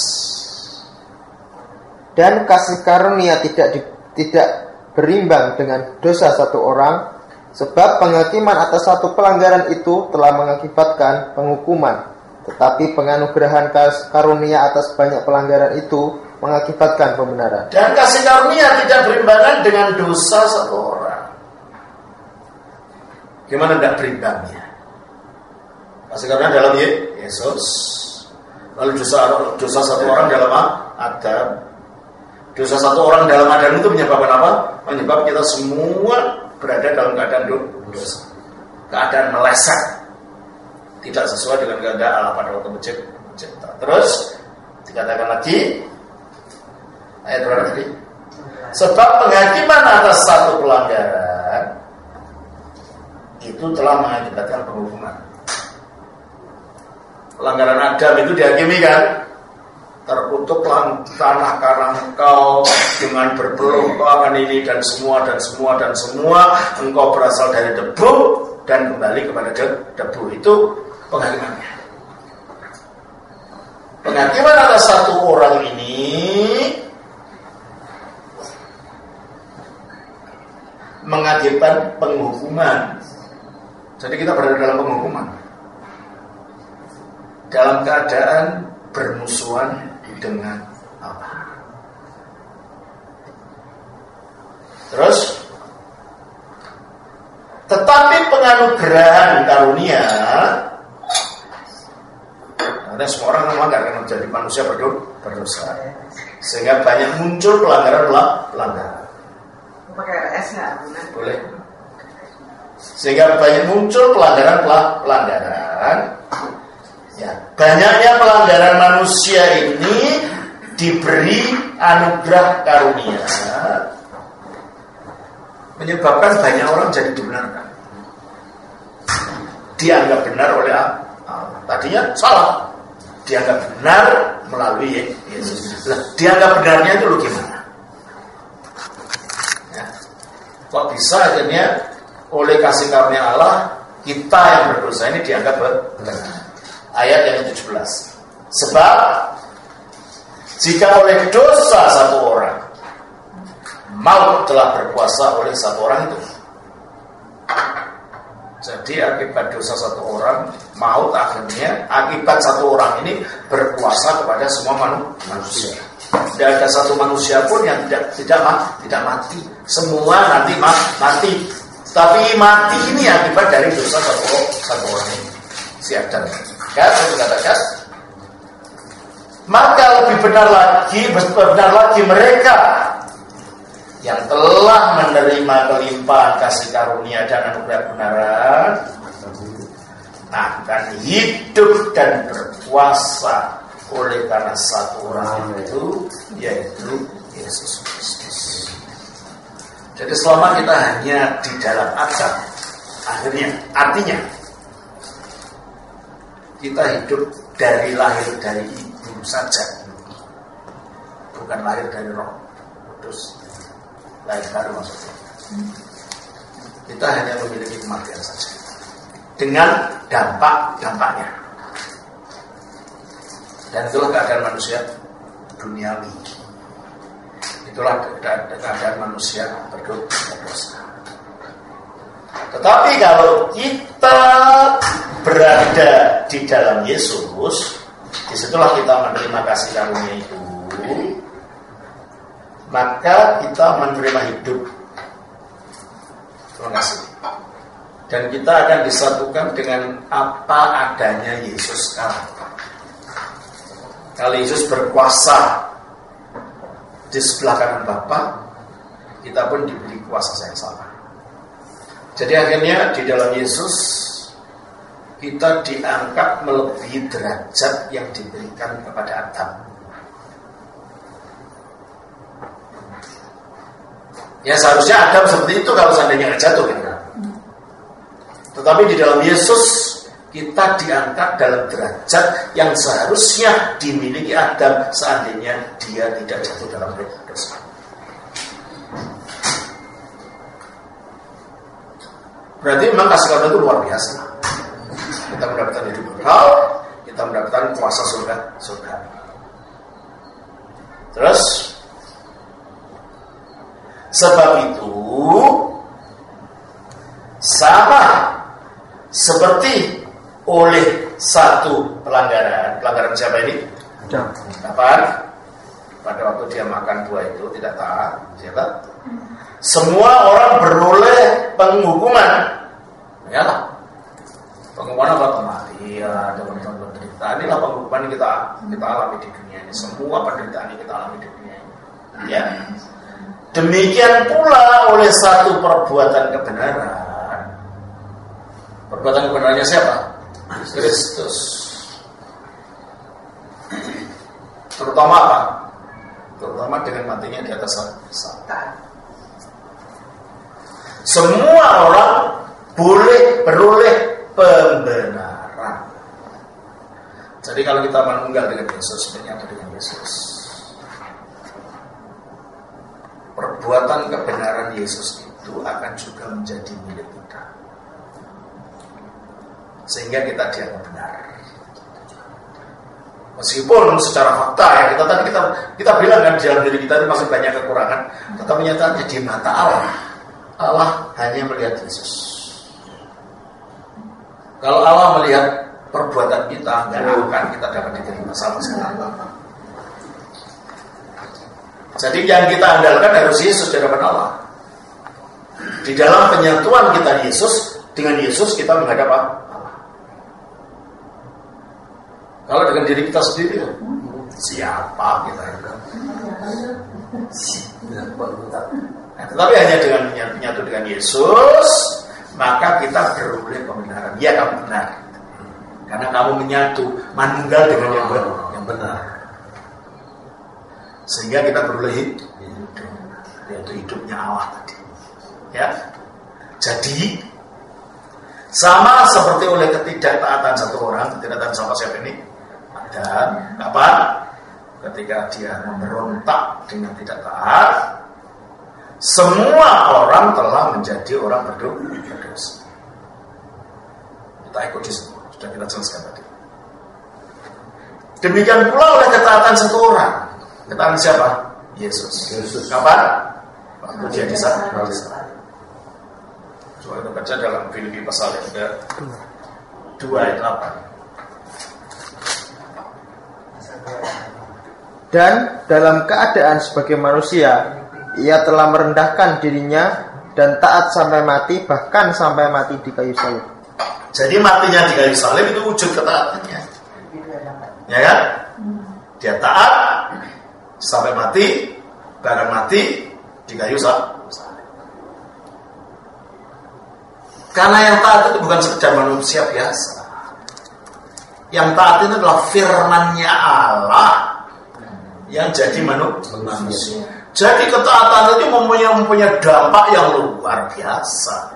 Speaker 1: 16.
Speaker 3: Dan kasih karunia tidak berimbang dengan dosa satu orang, sebab penghakiman atas satu pelanggaran itu telah mengakibatkan penghukuman, tetapi penganugerahan karunia atas banyak pelanggaran itu mengakibatkan pembenaran.
Speaker 1: Dan kasih karunia tidak berimbangan dengan dosa satu orang. Gimana tidak berimbangnya? Kasih karunia dalam Yesus, lalu dosa satu orang dalam Adam. Dosa satu orang dalam Adam itu menyebabkan apa? Menyebabkan kita semua berada dalam keadaan dosa, keadaan meleset, tidak sesuai dengan kehendak Allah pada waktu mencipta. Terus dikatakan lagi ayat berapa tadi? Sebab penghakiman atas satu pelanggaran itu telah mengakibatkan penghukuman. Pelanggaran Adam itu dihakimi kan? Terkutuklah tanah karena engkau dengan berpeluh engkau akan ini dan semua engkau berasal dari debu dan kembali kepada debu. Itu penghakimannya. Penghakiman atas satu orang ini mengakibatkan penghukuman. Jadi kita berada dalam penghukuman, dalam keadaan bermusuhan dengan Allah. Terus, tetapi penganugerahan karunia, karena semua orang melanggar karena menjadi manusia berdosa, sehingga banyak muncul pelanggaran.
Speaker 4: Pakai RS nggak?
Speaker 1: Boleh. Sehingga banyak muncul pelanggaran. Ya, banyaknya pelanggaran manusia ini diberi anugerah karunia, menyebabkan banyak orang jadi dibenarkan, dianggap benar oleh Allah. Tadinya salah, dianggap benar melalui Yesus. Nah, dianggap benarnya itu gimana? Ya. Kok bisa akhirnya oleh kasih karunia Allah kita yang berdosa ini dianggap benar? Ayat yang 17. Sebab jika oleh dosa satu orang maut telah berkuasa oleh satu orang itu. Jadi akibat dosa satu orang maut akhirnya akibat satu orang ini berkuasa kepada semua manusia. Tidak ada satu manusia pun yang tidak mati. Semua nanti mati. Tapi mati ini akibat dari dosa satu orang ini, si Adam. Saya katakan, maka lebih benar lagi mereka yang telah menerima kelimpahan kasih karunia dan anugerah kebenaran akan hidup dan berkuasa oleh karena satu orang itu, yaitu Yesus Kristus. Jadi selama kita hanya di dalam Adam, artinya kita hidup dari lahir dari ibu saja, bukan lahir dari Roh Kudus, lahir baru maksudnya. Kita hanya memiliki kematian saja dengan dampaknya. Dan itulah keadaan manusia duniawi. Itulah keadaan manusia berdosa. Tetapi kalau kita berada di dalam Yesus, disitulah kita menerima kasih karunia itu, maka kita menerima hidup. Terima kasih. Dan kita akan disatukan dengan apa adanya Yesus sekarang. Kalau Yesus berkuasa di sebelah kanan Bapa, kita pun diberi kuasa yang sama. Jadi akhirnya di dalam Yesus kita diangkat melebihi derajat yang diberikan kepada Adam. Ya seharusnya Adam seperti itu kalau seandainya nggak jatuh gitu. Tetapi di dalam Yesus kita diangkat dalam derajat yang seharusnya dimiliki Adam seandainya dia tidak jatuh dalam dosa. Berarti memang kasih karunia itu luar biasa. Kita mendapatkan hidup kekal, kita mendapatkan kuasa surga. Terus sebab itu sama seperti oleh satu pelanggaran siapa ini? Kapan? Pada waktu dia makan buah itu tidak taat, siapa? Semua orang beroleh penghukuman, ya lah. Penghukuman apa? Kematian, teman-teman penderitaan. Inilah penghukuman yang kita alami di dunia ini. Semua penderitaan yang kita alami di dunia ini. Ya. Demikian pula oleh satu perbuatan kebenaran. Perbuatan kebenarannya siapa? Kristus. Terutama apa? Terutama dengan matinya di atas Satan. Semua orang boleh beroleh pembenaran. Jadi kalau kita menunggal dengan Yesus, menyatu dengan Yesus, perbuatan kebenaran Yesus itu akan juga menjadi milik kita, sehingga kita dianggap benar. Meskipun secara fakta ya kita bilang kan dalam diri kita itu masih banyak kekurangan, tetapi nyatanya di mata Allah hanya melihat Yesus. Kalau Allah melihat perbuatan kita, nggak akan kita dapat diterima sama sekali. Jadi yang kita andalkan harus Yesus di hadapan Allah. Di dalam penyatuan kita dengan Yesus kita menghadap Allah. Kalau dengan diri kita sendiri, siapa kita itu? Tetapi hanya dengan menyatu dengan Yesus, maka kita beroleh pembenaran. Ya, kamu benar, karena kamu menyatu, manunggal dengan yang benar, sehingga kita beroleh hidup, yaitu hidupnya Allah tadi. Ya, jadi sama seperti oleh ketidaktaatan satu orang, ketidaktaatan sama siapa ini? Dan kapan? Ketika dia memberontak dengan tidak taat, semua orang telah menjadi orang berdosa. Kita ikut di situ, sudah kita jelaskan tadi. Demikian pula oleh ketaatan satu orang. Ketaatan siapa? Yesus. Kapan? Waktu dia disalib. Coba kita baca dalam Filipi pasal yang ke-2 ayat 8.
Speaker 3: Dan dalam keadaan sebagai manusia, ia telah merendahkan dirinya dan taat sampai mati, bahkan sampai mati di kayu salib.
Speaker 1: Jadi matinya di kayu salib itu wujud ketaatannya, ya kan? Dia taat sampai mati, bahkan mati di kayu salib. Karena yang taat itu bukan sekedar manusia biasa. Yang taat itu adalah firman-Nya Allah yang jadi manusia. Jadi ketaatan itu mempunyai dampak yang luar biasa.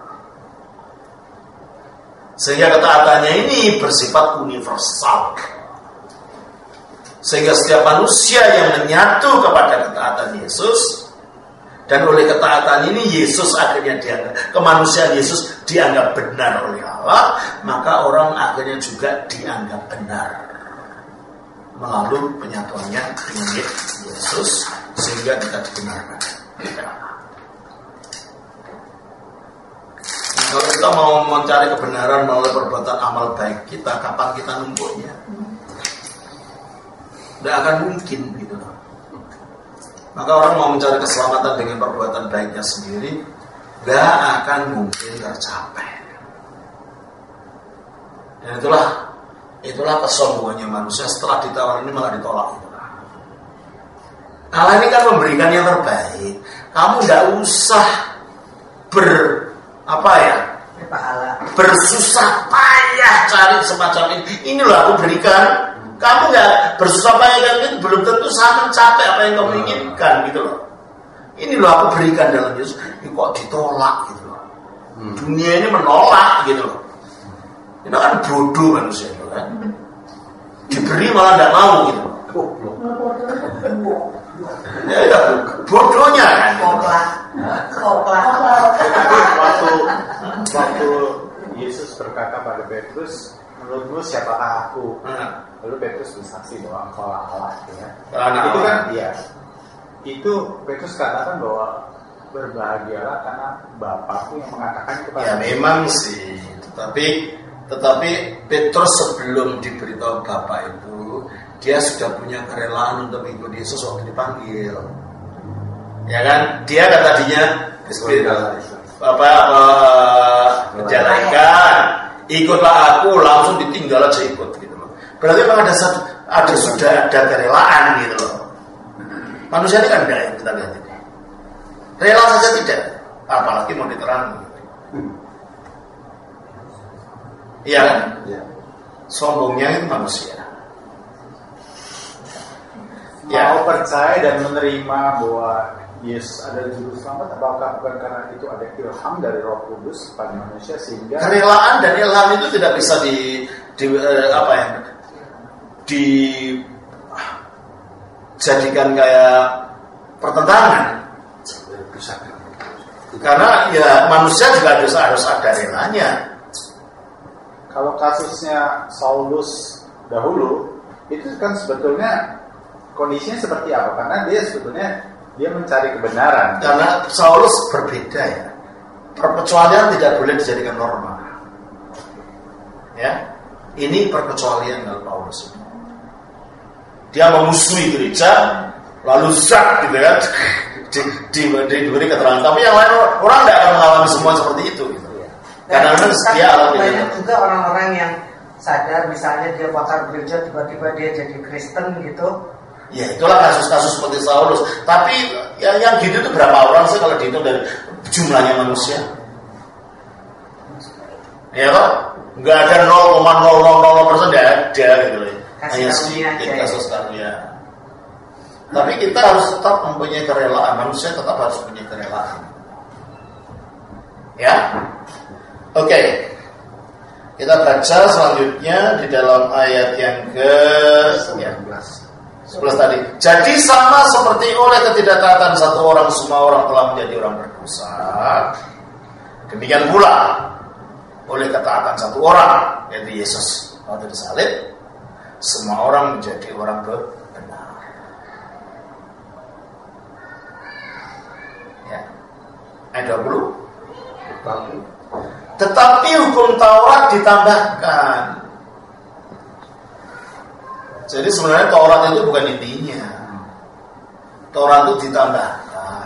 Speaker 1: Sehingga ketaatannya ini bersifat universal. Sehingga setiap manusia yang menyatu kepada ketaatan Yesus, dan oleh ketaatan ini Yesus akhirnya dianggap, kemanusiaan Yesus dianggap benar oleh Allah, maka orang akhirnya juga dianggap benar melalui penyatuannya dengan Yesus, sehingga kita dibenarkan. Kalau kita mau mencari kebenaran melalui perbuatan amal baik kita, kapan kita numpuknya? Tidak akan mungkin gitu. Maka orang mau mencari keselamatan dengan perbuatan baiknya sendiri, tidak akan mungkin tercapai. Dan itulah kesombongannya manusia, setelah ditawar ini malah ditolak. Allah ini kan memberikan yang terbaik. Kamu tidak usah bersusah payah cari semacam ini. Ini loh aku berikan. Kamu nggak bersusah payah kan, itu belum tentu sama mencapai apa yang kamu inginkan gitu loh. Ini loh aku berikan dalam Yesus. Ini kok ditolak gitu loh. Dunia ini menolak gitu loh. Ini kan bodoh manusia itu kan. Diberi malah tidak mau gitu. Ya, bodohnya kan.
Speaker 4: Koplah.
Speaker 5: Waktu Yesus berkata pada Petrus, menurutmu siapakah aku? Lalu Petrus bersaksi bahwa engkau Allah, ya. Itu kan dia. Itu Petrus katakan bahwa berbahagialah karena Bapakku yang mengatakan kepada.
Speaker 1: Ya memang sih, tetapi Petrus sebelum diberitahu Bapak itu, dia sudah punya kerelaan untuk mengikuti Yesus waktu dipanggil. Ya kan? Dia kan tadinya menjalankan, ikutlah aku, langsung ditinggal aja ikut gitu loh. Berarti memang sudah ada kerelaan gitu loh. Manusia ini kan enggak yang kita lihat ini. Rela saja tidak, apalagi mau diterangi. Iya kan?
Speaker 3: Ya.
Speaker 1: Sombongnya itu manusia.
Speaker 5: Mau percaya dan menerima bahwa Yesus adalah juru selamat, apakah bukan karena itu ada ilham dari Roh Kudus pada manusia sehingga
Speaker 1: kerelaan dan ilham itu tidak bisa dijadikan kayak pertentangan. Karena ya manusia juga harus ada relanya.
Speaker 5: kalau kasusnya Saulus dahulu itu kan sebetulnya kondisinya seperti apa? Karena dia sebetulnya dia mencari kebenaran.
Speaker 1: Karena Saulus berbeda ya. Perkecualian tidak boleh dijadikan norma. Ya, ini perkecualian dalam Paulus. Dia memusuhi gereja, lalu zak gitu kan, diberi keterangan. Tapi yang lain orang tidak akan mengalami semua seperti itu. Gitu. Karena dia alami
Speaker 4: banyak juga orang-orang yang sadar, misalnya dia bakar gereja, tiba-tiba dia jadi Kristen gitu.
Speaker 1: Ya itulah kasus-kasus seperti Saulus. Tapi yang gitu itu berapa orang sih kalau dihitung dari jumlahnya manusia? Ya toh, nggak ada 0,000% tidak ada gitu loh. Hanya sedikit kasus karunia. Tapi kita harus tetap mempunyai kerelaan. Manusia tetap harus mempunyai kerelaan. Ya, oke. Kita baca selanjutnya di dalam ayat yang ke-11 tadi. Jadi sama seperti oleh ketidaktaatan satu orang, semua orang telah menjadi orang berdosa. Demikian pula oleh ketaatan satu orang, yaitu Yesus waktu disalib, semua orang menjadi orang benar. Ya. Ayat 20. Tetapi hukum Taurat ditambahkan. Jadi sebenarnya Taurat itu bukan intinya. Taurat itu ditambahkan.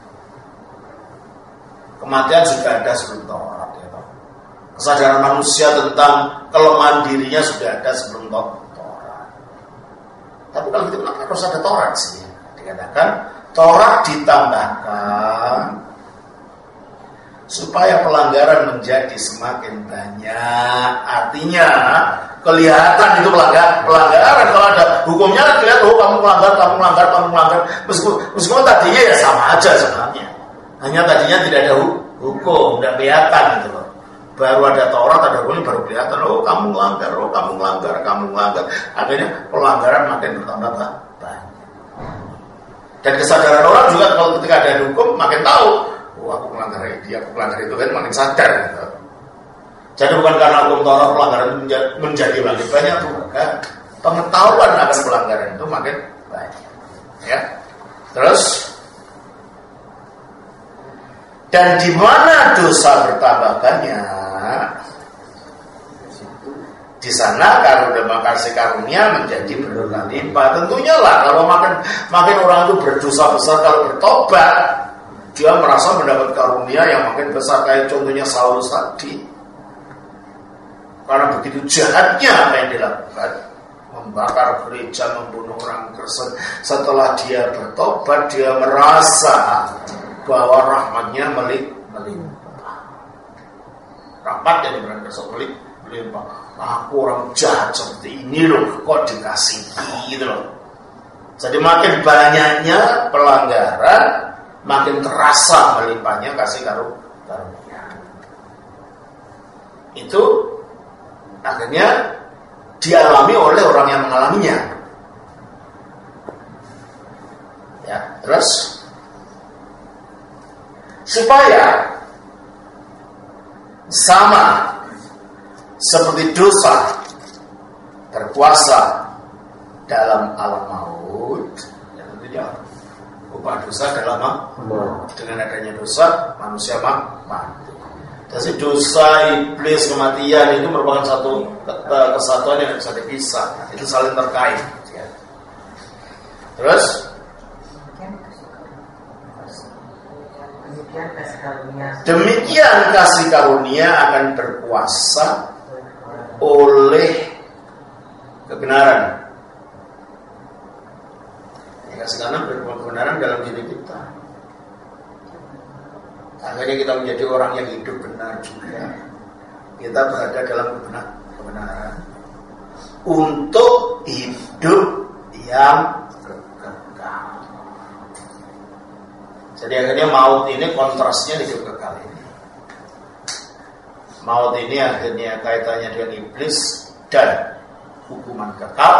Speaker 1: Kematian sudah ada sebelum Taurat. Kesadaran manusia tentang kelemahan dirinya sudah ada sebelum Taurat. Tapi kalau gitu kenapa harus ada Taurat sih? Dikatakan Taurat ditambahkan supaya pelanggaran menjadi semakin banyak. Artinya kelihatan itu pelanggaran. Kalau ada hukumnya kelihatan, oh kamu melanggar. Meskipun tadinya ya sama aja sebenarnya. Hanya tadinya tidak ada hukum, tidak kelihatan gitu loh. Baru ada Taurat, ada hukum, baru kelihatan, oh kamu melanggar. Akhirnya pelanggaran makin bertambah banyak. Dan kesadaran orang juga kalau ketika ada hukum makin tahu, oh aku melanggar itu kan makin sadar gitu. Jadi bukan karena hukum Taurat pelanggaran menjadi makin banyak, bukan. Pengetahuan akan pelanggaran itu makin banyak. Ya. Terus dan di mana dosa bertambah banyak, di sana kasih karunia menjadi berlimpah. Tentunya lah kalau makin orang itu berdosa besar, kalau bertobat dia merasa mendapat karunia yang makin besar. Kayak contohnya Saulus tadi, karena begitu jahatnya apa yang dilakukan, membakar gereja, membunuh orang Kristen. Setelah dia bertobat, dia merasa bahwa rahmatnya melimpah. Rahmatnya diberikan melimpah. Aku orang jahat seperti ini loh, kok dikasihi gitu loh. Jadi makin banyaknya pelanggaran, makin terasa melimpahnya kasih karunia. Itu akhirnya dialami oleh orang yang mengalaminya. Ya, terus supaya sama seperti dosa berkuasa dalam alam maut, ya tentunya upah dosa dalam maut. Dengan adanya dosa manusia mati. Jadi dosa, iblis, kematian itu merupakan satu kesatuan yang bisa dipisah. Itu saling terkait. Ya. Terus demikian kasih karunia akan berkuasa oleh kebenaran. Kasih karunia berkebenaran dalam diri kita. Akhirnya kita menjadi orang yang hidup benar juga. Kita berada dalam kebenaran untuk hidup yang kekal. Jadi akhirnya maut ini kontrasnya hidup kekal ini. Maut ini akhirnya kaitannya dengan iblis dan hukuman kekal.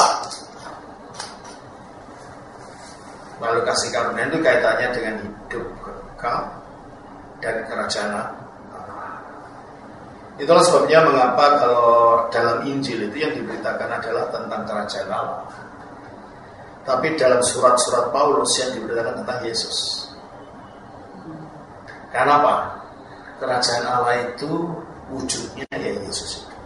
Speaker 1: Lalu kasih karunia itu kaitannya dengan hidup kekal dan kerajaan Allah. Itulah sebabnya mengapa kalau dalam Injil itu yang diberitakan adalah tentang kerajaan Allah. Tapi dalam surat-surat Paulus yang diberitakan tentang Yesus. Karena apa? Kerajaan Allah itu wujudnya ya Yesus itu.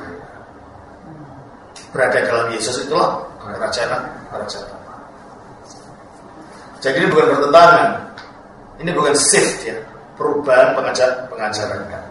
Speaker 1: Berada dalam Yesus itulah kerajaan Allah. Jadi ini bukan pertentangan. Ini bukan shift ya. Perubahan pengajaran kan.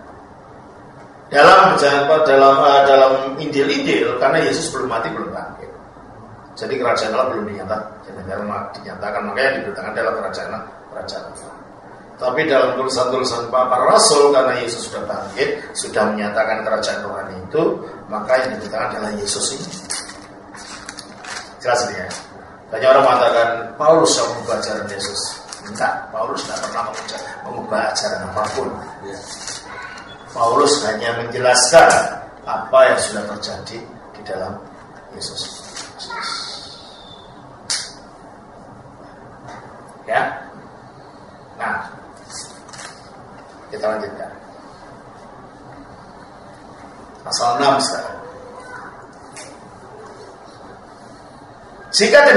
Speaker 1: Dalam Injil karena Yesus belum mati belum bangkit. Jadi kerajaan Allah belum dinyatakan, makanya diberitakan dalam kerajaan Allah. Tapi dalam tulisan-tulisan para rasul karena Yesus sudah bangkit, sudah menyatakan kerajaan rohani itu, maka yang diberitakan adalah Yesus ini. Jelas ya. Banyak orang mengatakan Paulus yang mengubah ajaran Yesus. Enggak, Paulus tidak pernah mengubah ajaran apapun. Paulus hanya menjelaskan apa yang sudah terjadi di dalam Yesus. Ya. Nah, kita lanjutkan. Pasal 6 sekarang. Jika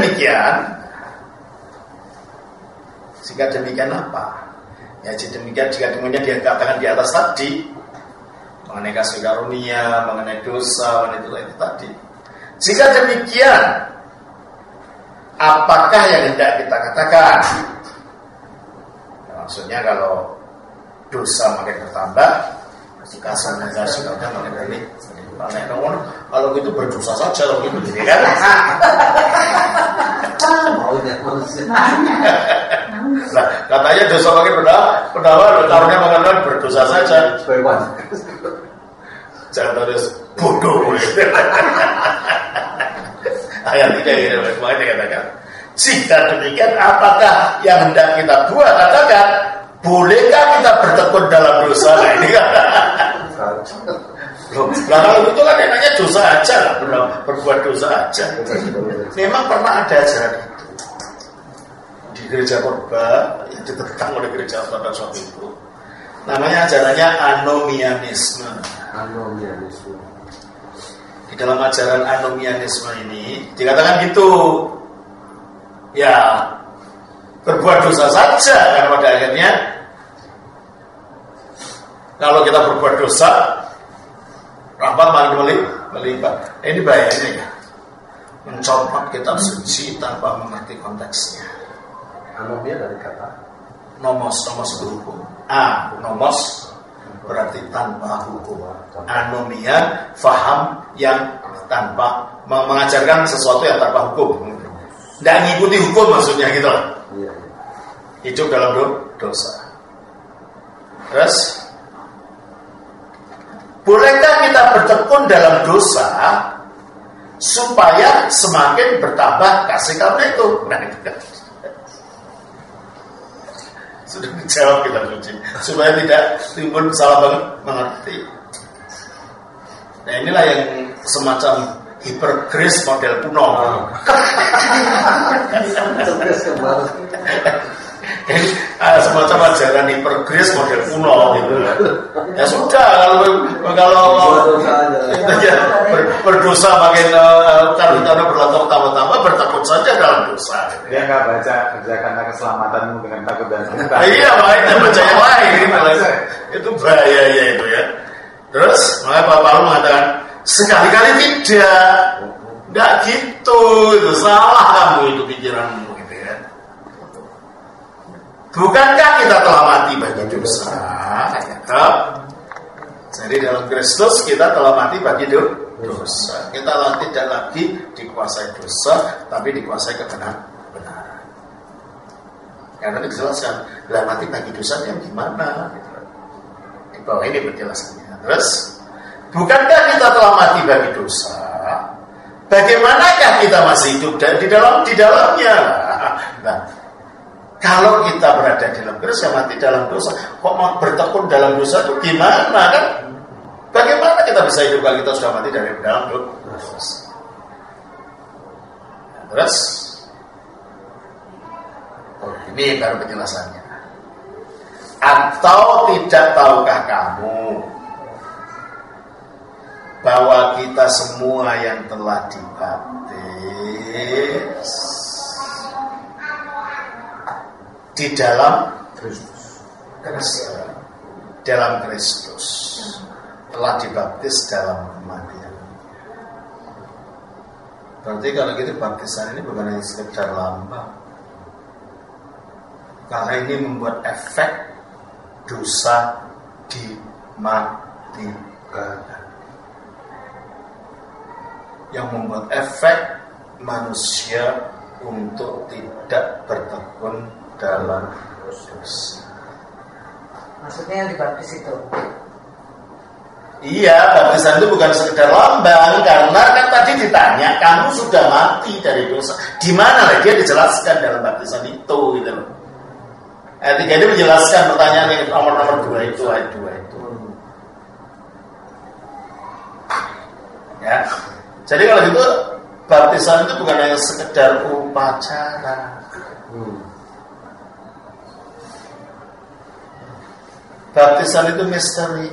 Speaker 1: demikian apa? Ya, jika demikian dia katakan di atas tadi mengenai kasih karunia, mengenai dosa, mengenai itu tadi. Jika demikian, apakah yang hendak kita katakan? Ya, maksudnya kalau dosa makin bertambah, kasih karunia makin bertambah. Kalau gitu berdosa saja loh gitu kan? Nah, katanya dosa makin bertambah, karunia makin berdosa saja. Jangan terus bodoh. Ayat 3 ini makanya dikatakan, jika demikian apakah yang hendak kita buat? Katakan, bolehkah kita bertekun dalam dosa? Nah, ini kan. Kalau itu kan enaknya dosa aja lah, berbuat dosa aja. Memang pernah ada ajaran itu di gereja Purba yang ditentang oleh gereja pada suatu itu. Namanya ajarannya anomianisme. Di dalam ajaran anomianisme ini dikatakan gitu, ya berbuat dosa saja, karena pada akhirnya kalau kita berbuat dosa rahmat makin melipat. Ini bahayanya ya, mencontoh kitab suci tanpa mengerti konteksnya.
Speaker 5: Anomia dari kata
Speaker 1: nomos berhukum. Nomos berarti tanpa hukum. Anomia faham yang tanpa mengajarkan sesuatu yang tanpa hukum. Tidak ngikuti hukum maksudnya gitu. Hidup dalam dosa. Terus, bolehkah kita bertekun dalam dosa supaya semakin bertambah kasih karunia itu? Nah, itu kan sudah dijawab kita suci, supaya tidak timbul salah mengerti. Nah inilah yang semacam hipergrace model kuno. Semacam ajaran hipergrace model kuno gitu. Ya sudah kalau berdosa makin karena berlaku tambah bertakut saja dalam dosa.
Speaker 5: Dia nggak baca kerja karena keselamatanmu dengan takut dan cinta.
Speaker 1: Iya, makanya baca yang lain itu bahayanya itu ya. Terus makanya Pak Paul mengatakan sekali-kali tidak gitu, itu salah kamu itu pikiranmu gitu ya. Bukankah kita telah mati bagi dosa? Ya. Jadi dalam Kristus kita telah mati bagi dosa. Kita tidak lagi dikuasai dosa, tapi dikuasai kebenaran. Karena dijelaskan, lah mati bagi dosa yang gimana? Di bawah ini penjelasannya. Terus, bukankah kita telah mati bagi dosa? Bagaimanakah kita masih hidup di dalamnya? Nah, kalau kita berada di dalam Kristus, ya mati dalam dosa. Kok mau bertekun dalam dosa itu gimana kan? Bagaimana kita bisa hidup kalau kita sudah mati dari dalam dosa? Terus, ini baru penjelasannya. Atau tidak tahukah kamu bahwa kita semua yang telah dibaptis di dalam Kristus telah dibaptis dalam kematian. Berarti kalau gitu baptisan ini bukan hanya sekedar lambang, karena ini membuat efek dosa dimatikan, yang membuat efek manusia untuk tidak bertekun dalam dosa.
Speaker 4: Maksudnya yang dibaptis itu?
Speaker 1: Iya, baptisan itu bukan sekedar lambang, karena kan tadi ditanya, kamu sudah mati dari dosa. Di mana lah dia dijelaskan dalam baptisan itu, gitu loh. Ayat 3 ini menjelaskan pertanyaan yang nomor 2 itu, ayat 2 itu. Ya. Jadi kalau gitu baptisan itu bukan hanya sekedar upacara. Baptisan itu misteri.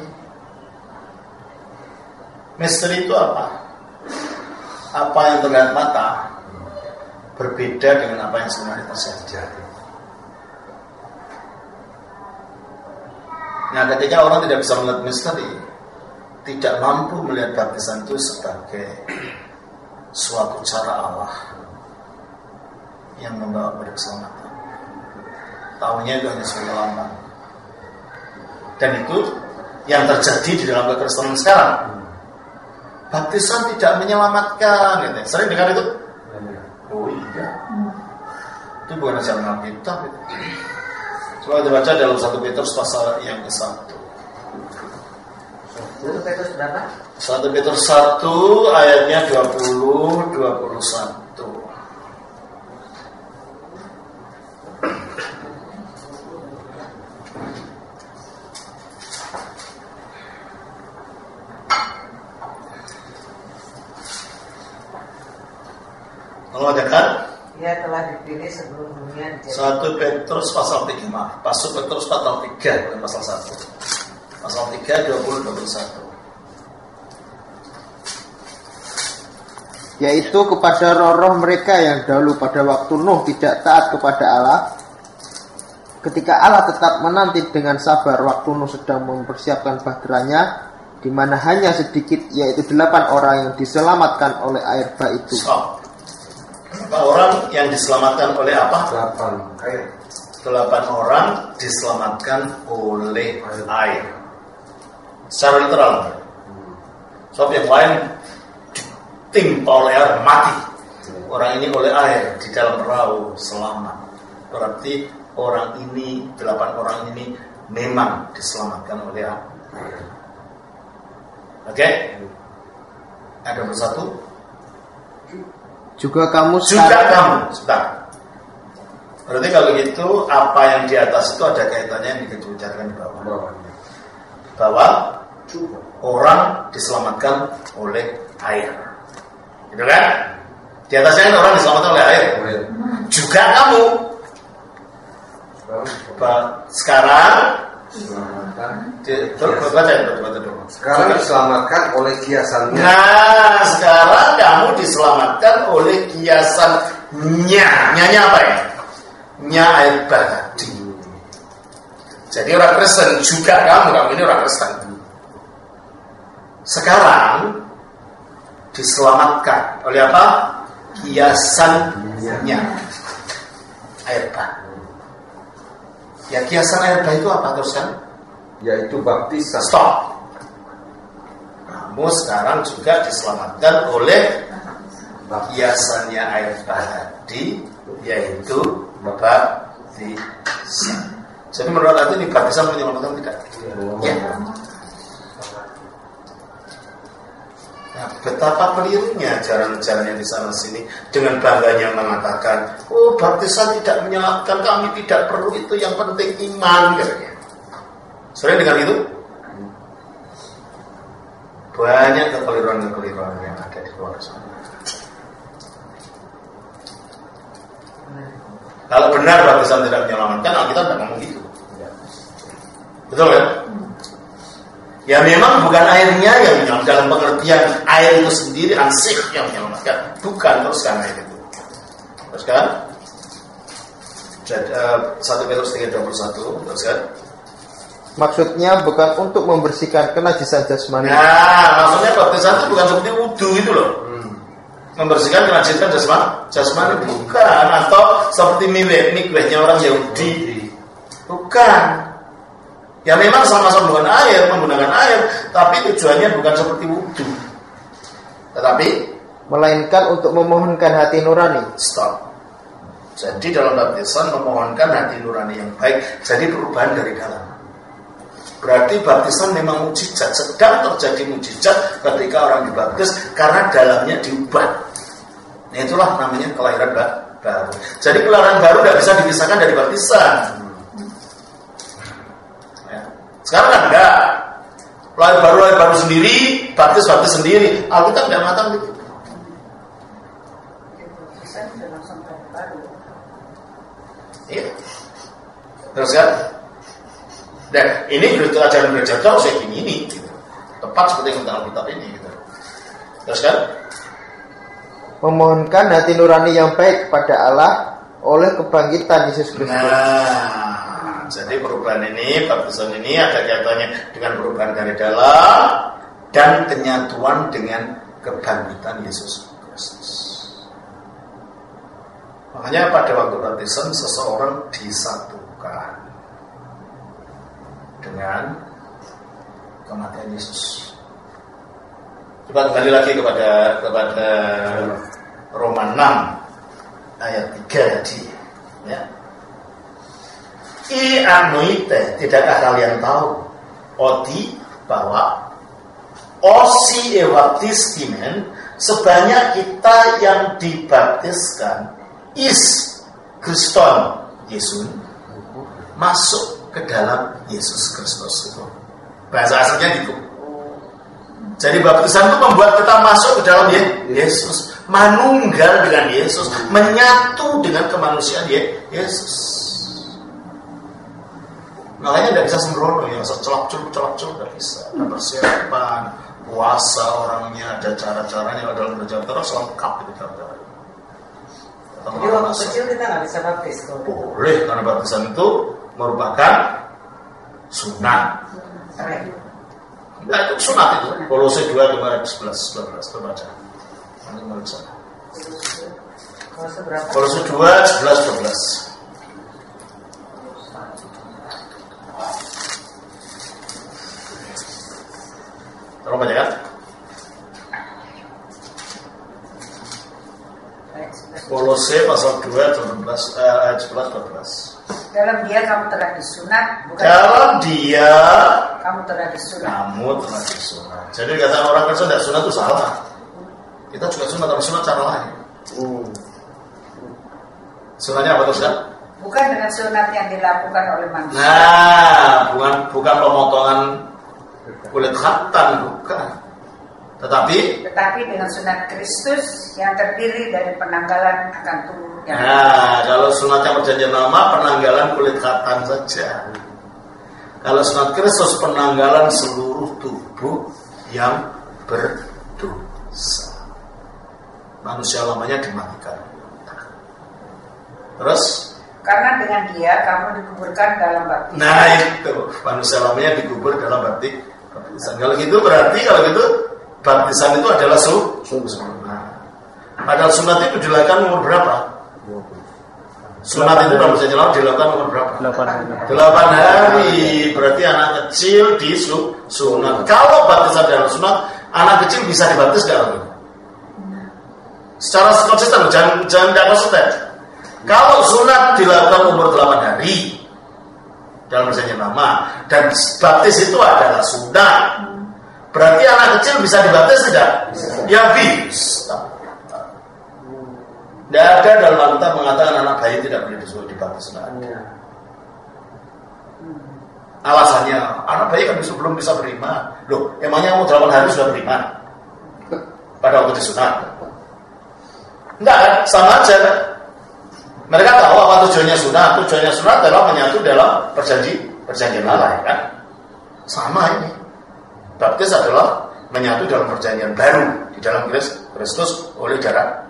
Speaker 1: Misteri itu apa? Apa yang terlihat mata berbeda dengan apa yang sebenarnya terjadi. Nah, ketika orang tidak bisa melihat misteri, tidak mampu melihat baptisan itu sebagai suatu cara Allah yang membawa pada keselamatan. Tahunya itu hanya sebagai lambang. Dan itu yang terjadi di dalam kekristenan sekarang. Baptisan tidak menyelamatkan, gitu. Sering dengar itu? Oh iya. Itu bukan ajaran Alkitab itu. Coba dibaca dalam 1 Petrus pasal yang ke-1.
Speaker 4: 1 Petrus berapa?
Speaker 1: 1 Petrus 1 ayatnya 20-21. Kalau ada kan?
Speaker 4: Ia telah dipilih sebelum dunia dijadikan.
Speaker 1: 1 Petrus pasal 3, maaf. 1 Petrus pasal 3, bukan pasal 1. Pasal 3, 20-21.
Speaker 3: Yaitu kepada roh-roh mereka yang dahulu pada waktu Nuh tidak taat kepada Allah, ketika Allah tetap menanti dengan sabar waktu Nuh sedang mempersiapkan bahteranya, di mana hanya sedikit, yaitu 8 orang yang diselamatkan oleh air bah itu.
Speaker 1: Berapa orang yang diselamatkan oleh apa? 8 orang diselamatkan oleh air. Secara literal. Sebab yang lain ditimpa oleh air mati. Orang ini oleh air di dalam perahu selamat. Berarti orang ini, 8 orang ini memang diselamatkan oleh air. Oke? Ada bersatu?
Speaker 3: Juga kamu.
Speaker 1: Sebentar. Berarti kalau gitu apa yang di atas itu ada kaitannya yang dikecualikan di bawah. Bawah orang diselamatkan oleh air. Gitu kan? Di atasnya kan orang diselamatkan oleh air. Juga kamu. Sekarang
Speaker 7: sekarang diselamatkan oleh kiasannya.
Speaker 1: Nah, sekarang kamu diselamatkan oleh kiasannya. Nyanya apa ya? Nya air bah. Jadi orang Kristen juga kamu ini orang Kristen. Sekarang diselamatkan oleh apa? Kiasannya air bah. Ya kiasan air bah itu apa terus kan?
Speaker 7: Yaitu baptisan.
Speaker 1: Stop. Kamu sekarang juga diselamatkan oleh kiasannya air bah tadi, yaitu baptisan. Jadi menurut aku ini baptisan menyelamatkan tidak? Ya. Nah, betapa kelirunya jalan-jalannya di sana sini dengan bangganya mengatakan, oh baptisan tidak menyelamatkan, kami tidak perlu itu, yang penting iman katanya. Sering dengar itu? Banyak kekeliruan-kekeliruan yang ada di luar sana. Kalau benar baptisan tidak menyelamatkan, Alkitab tidak ngomong gitu. Betul kan? Ya memang bukan airnya yang menyelamatkan, dalam pengertian air itu sendiri ansih yang menyelamatkan, bukan. Teruskan ayat itu. Teruskan 1 Petrus 3:21. Teruskan.
Speaker 3: Maksudnya bukan untuk membersihkan kenajisan jasmani.
Speaker 1: Nah, maksudnya baptisan itu bukan seperti wudu itu loh. Membersihkan kenajisan jasmani bukan, atau seperti mikwehnya orang Yahudi. Bukan. Ya memang sama-sama menggunakan air, tapi tujuannya bukan seperti wudu. Tetapi
Speaker 3: melainkan untuk memohonkan hati nurani.
Speaker 1: Stop. Jadi dalam baptisan memohonkan hati nurani yang baik, jadi perubahan dari dalam. Berarti baptisan memang mujizat, sedang terjadi mujizat ketika orang dibaptis karena dalamnya diubah. Nah itulah namanya kelahiran baru. Jadi kelahiran baru tidak bisa dipisahkan dari baptisan. Ya. Sekarang kan enggak. Lahir baru sendiri, baptis sendiri. Alkitab tidak mengatakan begitu. Iya. Terus kan? Dan ini ajaran gereja harus kayak gini gitu. Tepat seperti yang tentang Alkitab ini gitu. Terus kan?
Speaker 3: Memohonkan hati nurani yang baik kepada Allah oleh kebangkitan Yesus Kristus.
Speaker 1: Nah, jadi perubahan ini, baptisan ini ada kaitannya dengan perubahan dari dalam dan penyatuan dengan kebangkitan Yesus Kristus. Makanya pada waktu baptisan seseorang disatukan dengan kematian Yesus. Coba kembali lagi kepada Roma 6 ayat 3 tadi, ya. I anoite, tidakkah kalian tahu oti bahwa osi baptistimen sebanyak kita yang dibaptiskan is Kriston Yesus masuk ke dalam Yesus Kristus itu. Bahasa aslinya gitu. Jadi baptisan itu membuat kita masuk ke dalam Yesus, manunggal dengan Yesus, menyatu dengan kemanusiaan Yesus. Makanya tidak bisa sembrono ya, celap-celap tidak bisa. Ada persiapan, puasa orangnya, ada cara-caranya dalam gereja terus lengkap itu cara-cara.
Speaker 4: Jadi waktu kecil kita nggak bisa baptis kok?
Speaker 1: Boleh, karena baptisan itu merupakan sunat. Nah itu sunat itu. Kolose 2:11-12 terbaca. Nanti mau bisa. Kolose 2:11-12. Tolong baca kan? Kolose pasal 2 ayat 11-12.
Speaker 6: Dalam dia kamu telah disunat, bukan?
Speaker 1: Dalam dia
Speaker 6: kamu telah disunat. Jadi
Speaker 1: kata orang Kristen tidak sunat itu salah. Kita juga sunat, tapi sunat cara lain. Sunatnya apa terus kan?
Speaker 6: Bukan dengan sunat yang dilakukan oleh manusia.
Speaker 1: Nah, bukan pemotongan kulit khatan, bukan. Tetapi
Speaker 6: dengan sunat Kristus yang terdiri dari penanggalan akan tubuhnya.
Speaker 1: Nah, kalau sunatnya perjanjian lama, penanggalan kulit khatan saja. Kalau sunat Kristus, penanggalan seluruh tubuh yang berdosa. Manusia lamanya dimatikan. Terus?
Speaker 6: Karena dengan dia kamu dikuburkan dalam baptisan.
Speaker 1: Nah itu, manusia lamanya dikubur dalam baptisan. Kalau gitu berarti, baptisan itu adalah sunat. Padahal sunat itu dilakukan umur berapa? Sunat itu dalam perjanjian lama dilakukan umur berapa? 8 hari. Berarti anak kecil disunat. Kalau baptisan dalam sunat, anak kecil bisa dibaptis dalam itu. Secara konsisten, jangan tidak konsisten. Kalau sunat dilakukan umur 8 hari dalam perjanjian lama, dan baptis itu adalah sunat, berarti anak kecil bisa dibaptis tidak? Ya bisa. Tidak ada dalam Alkitab mengatakan anak bayi tidak boleh disuruh dibaptis. Alasannya, anak bayi kan belum bisa beriman. Loh, emangnya umur 8 hari sudah beriman? Pada waktu disunat? Enggak kan? Sama aja kan? Mereka tahu apa tujuannya sunat. Tujuannya sunat adalah menyatu dalam perjanjian lama, kan? Sama ini. Baptis adalah menyatu dalam perjanjian baru di dalam Kristus oleh darah.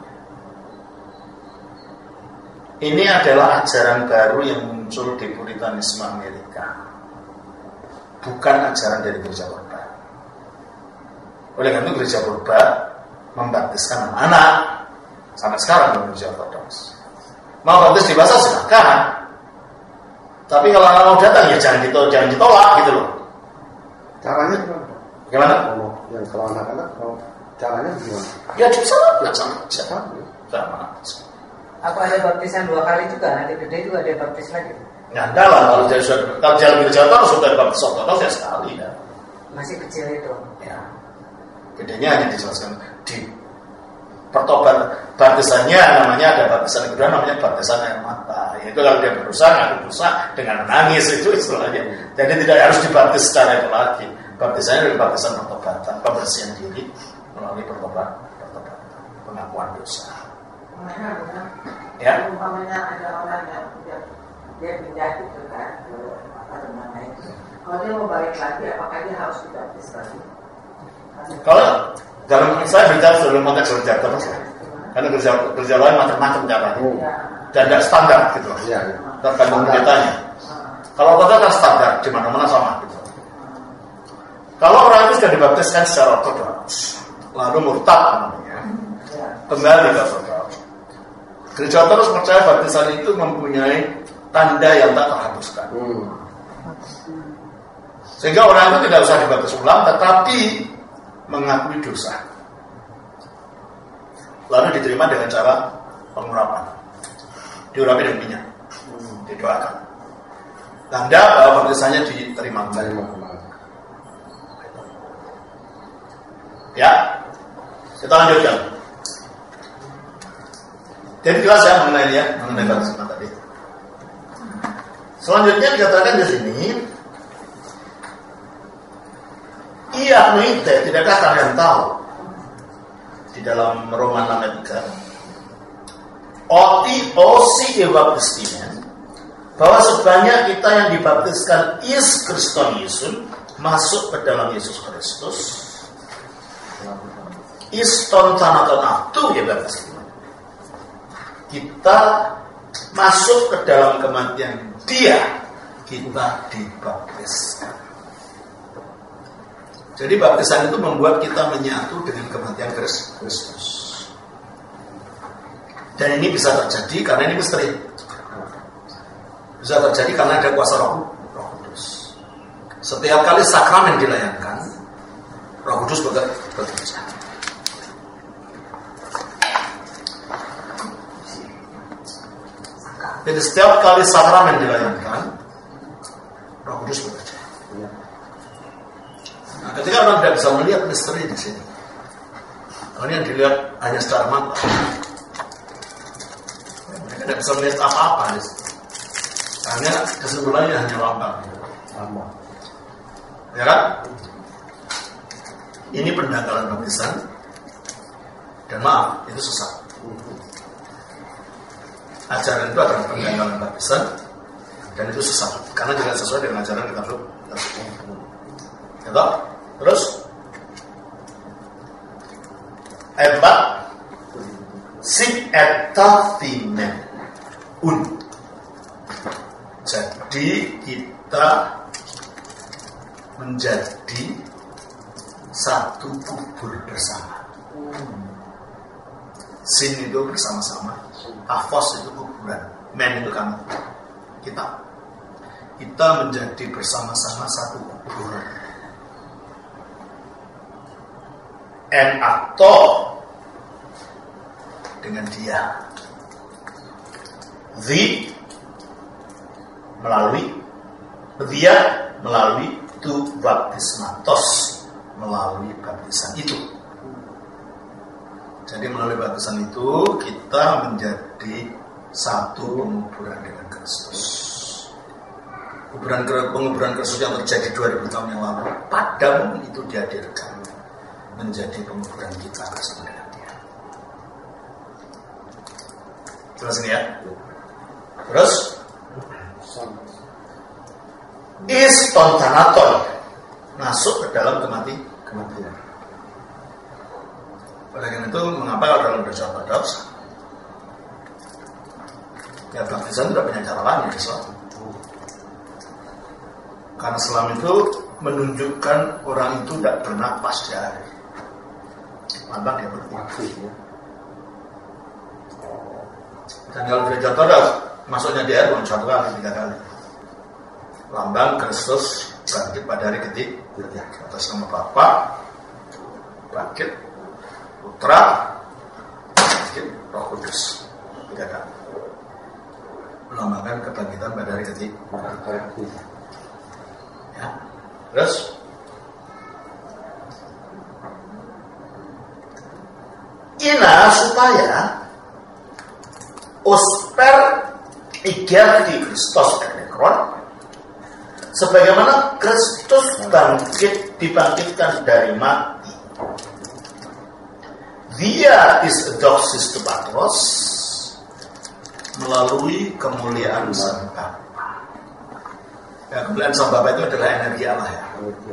Speaker 1: Ini adalah ajaran baru yang muncul di Puritanisme Amerika. Bukan ajaran dari Gereja Purba. Oleh karena itu Gereja Purba membaptiskan anak-anak sampai sekarang di Gereja Ortodoks. Mau baptis di bahasa silakan. Tapi kalau anak mau datang ya jangan ditolak gitu loh.
Speaker 7: Caranya
Speaker 1: gimana?
Speaker 7: Yang kalau anak-anak caranya gimana?
Speaker 1: Ya bisa sama.
Speaker 4: Aku ada baptisan 2 kali juga, nanti gede juga ada baptis lagi.
Speaker 1: Ya enggak lah, kalau jalan Gereja Ortodoks sudah baptis Ortodoks ya sekali ya.
Speaker 4: Masih kecil itu.
Speaker 1: Ya. Bedanya hanya dijelaskan di pertobat baptisannya, namanya ada baptisan kedua namanya baptisan air mata. Itu kalau dia berdosa, ngaku dosa dengan menangis, itu istilahnya. Jadi tidak harus dibaptis secara itu lagi. Baptisannya adalah baptisan pertobatan, pembersihan diri melalui pertobatan, pengakuan dosa. Ya.
Speaker 8: Umpamanya ada orang yang dia pindah gitu kan ke apa namanya itu. Kalau dia mau balik lagi, apakah dia harus dibaptis lagi?
Speaker 1: Kalau dalam saya bicara dalam konteks gereja terus, karena gereja lain macam-macam caranya dan tidak standar gitu, tergantung pendetanya. Kalau kota kan standar di mana-mana sama gitu. Kalau orang itu sudah dibaptiskan secara ortodoks, lalu murtad namanya, kembali ke ortodoks. Gereja Ortodoks percaya baptisan itu mempunyai tanda yang tak terhapuskan. Sehingga orang itu tidak usah dibaptis ulang, tetapi mengakui dosa. Lalu diterima dengan cara pengurapan. Diurapi dengan minyak. Didoakan. Tanda bahwa baptisannya diterima kembali. Ya. Kita lanjutkan. Jadi jelas ya mengenai baptisan tadi. Selanjutnya dikatakan di sini, iya mite, tidakkah kalian tahu di dalam Roma 6 ayat 3 osi ebaptistian bahwa sebanyak kita yang dibaptiskan is Kriston Yesus masuk ke dalam Yesus Kristus iston tanaton atu ebaptistian kita masuk ke dalam kematian dia, kita dibaptiskan. Jadi baptisan itu membuat kita menyatu dengan kematian Kristus. Dan ini bisa terjadi karena ini misteri. Bisa terjadi karena ada kuasa Roh Kudus. Setiap kali sakramen dilayangkan, Roh Kudus bekerja. Jadi setiap kali sakramen dilayangkan, Roh Kudus bekerja. Nah, ketika orang tidak bisa melihat misteri di sini, ini yang dilihat hanya secara mata. Mereka tidak bisa melihat apa-apa di sini. Hanya kesimpulannya hanya lambang. Ya kan? Ini pendangkalan baptisan. Dan maaf, itu sesat. Ajaran itu adalah pendangkalan baptisan dan itu sesat. Karena tidak sesuai dengan ajaran kitab suci. Ya, terus ayat 4, sik etafimen jadi kita menjadi satu kubur bersama. Sin itu bersama-sama, afos itu kuburan, men itu kamu, kita menjadi bersama-sama satu kubur. En atau dengan dia, melalui tu baptismatos, melalui baptisan itu. Jadi melalui baptisan itu kita menjadi satu penguburan dengan Kristus. Penguburan Kristus yang terjadi 2000 tahun yang lalu, pada momen itu dihadirkan menjadi penguburan kita bersama dengan Dia. Jelas ini ya. Terus ispontanaton masuk ke dalam kematian. Oleh karena itu, mengapa kalau dalam gereja ortodoks ya baptisan tidak punya cara lain ya Islam? Karena Islam itu menunjukkan orang itu tidak bernapas di air, lambang dia bermati. Dan kalau gereja ortodoks masuknya di air bukan 1 kali, 3 kali. Lambang Kristus bangkit pada hari ketiga atas nama Bapa, bangkit Putra, bangkit Roh Kudus, 3 kali. Melambangkan kebangkitan pada hari ketiga. Ya. Terus ina supaya osper igiati Kristus ekron, sebagaimana Kristus dibangkitkan dari mati. Dia is doxis to Patros, melalui kemuliaan Sang Bapa. Ya, kemuliaan Sang Bapa itu adalah energi Allah ya.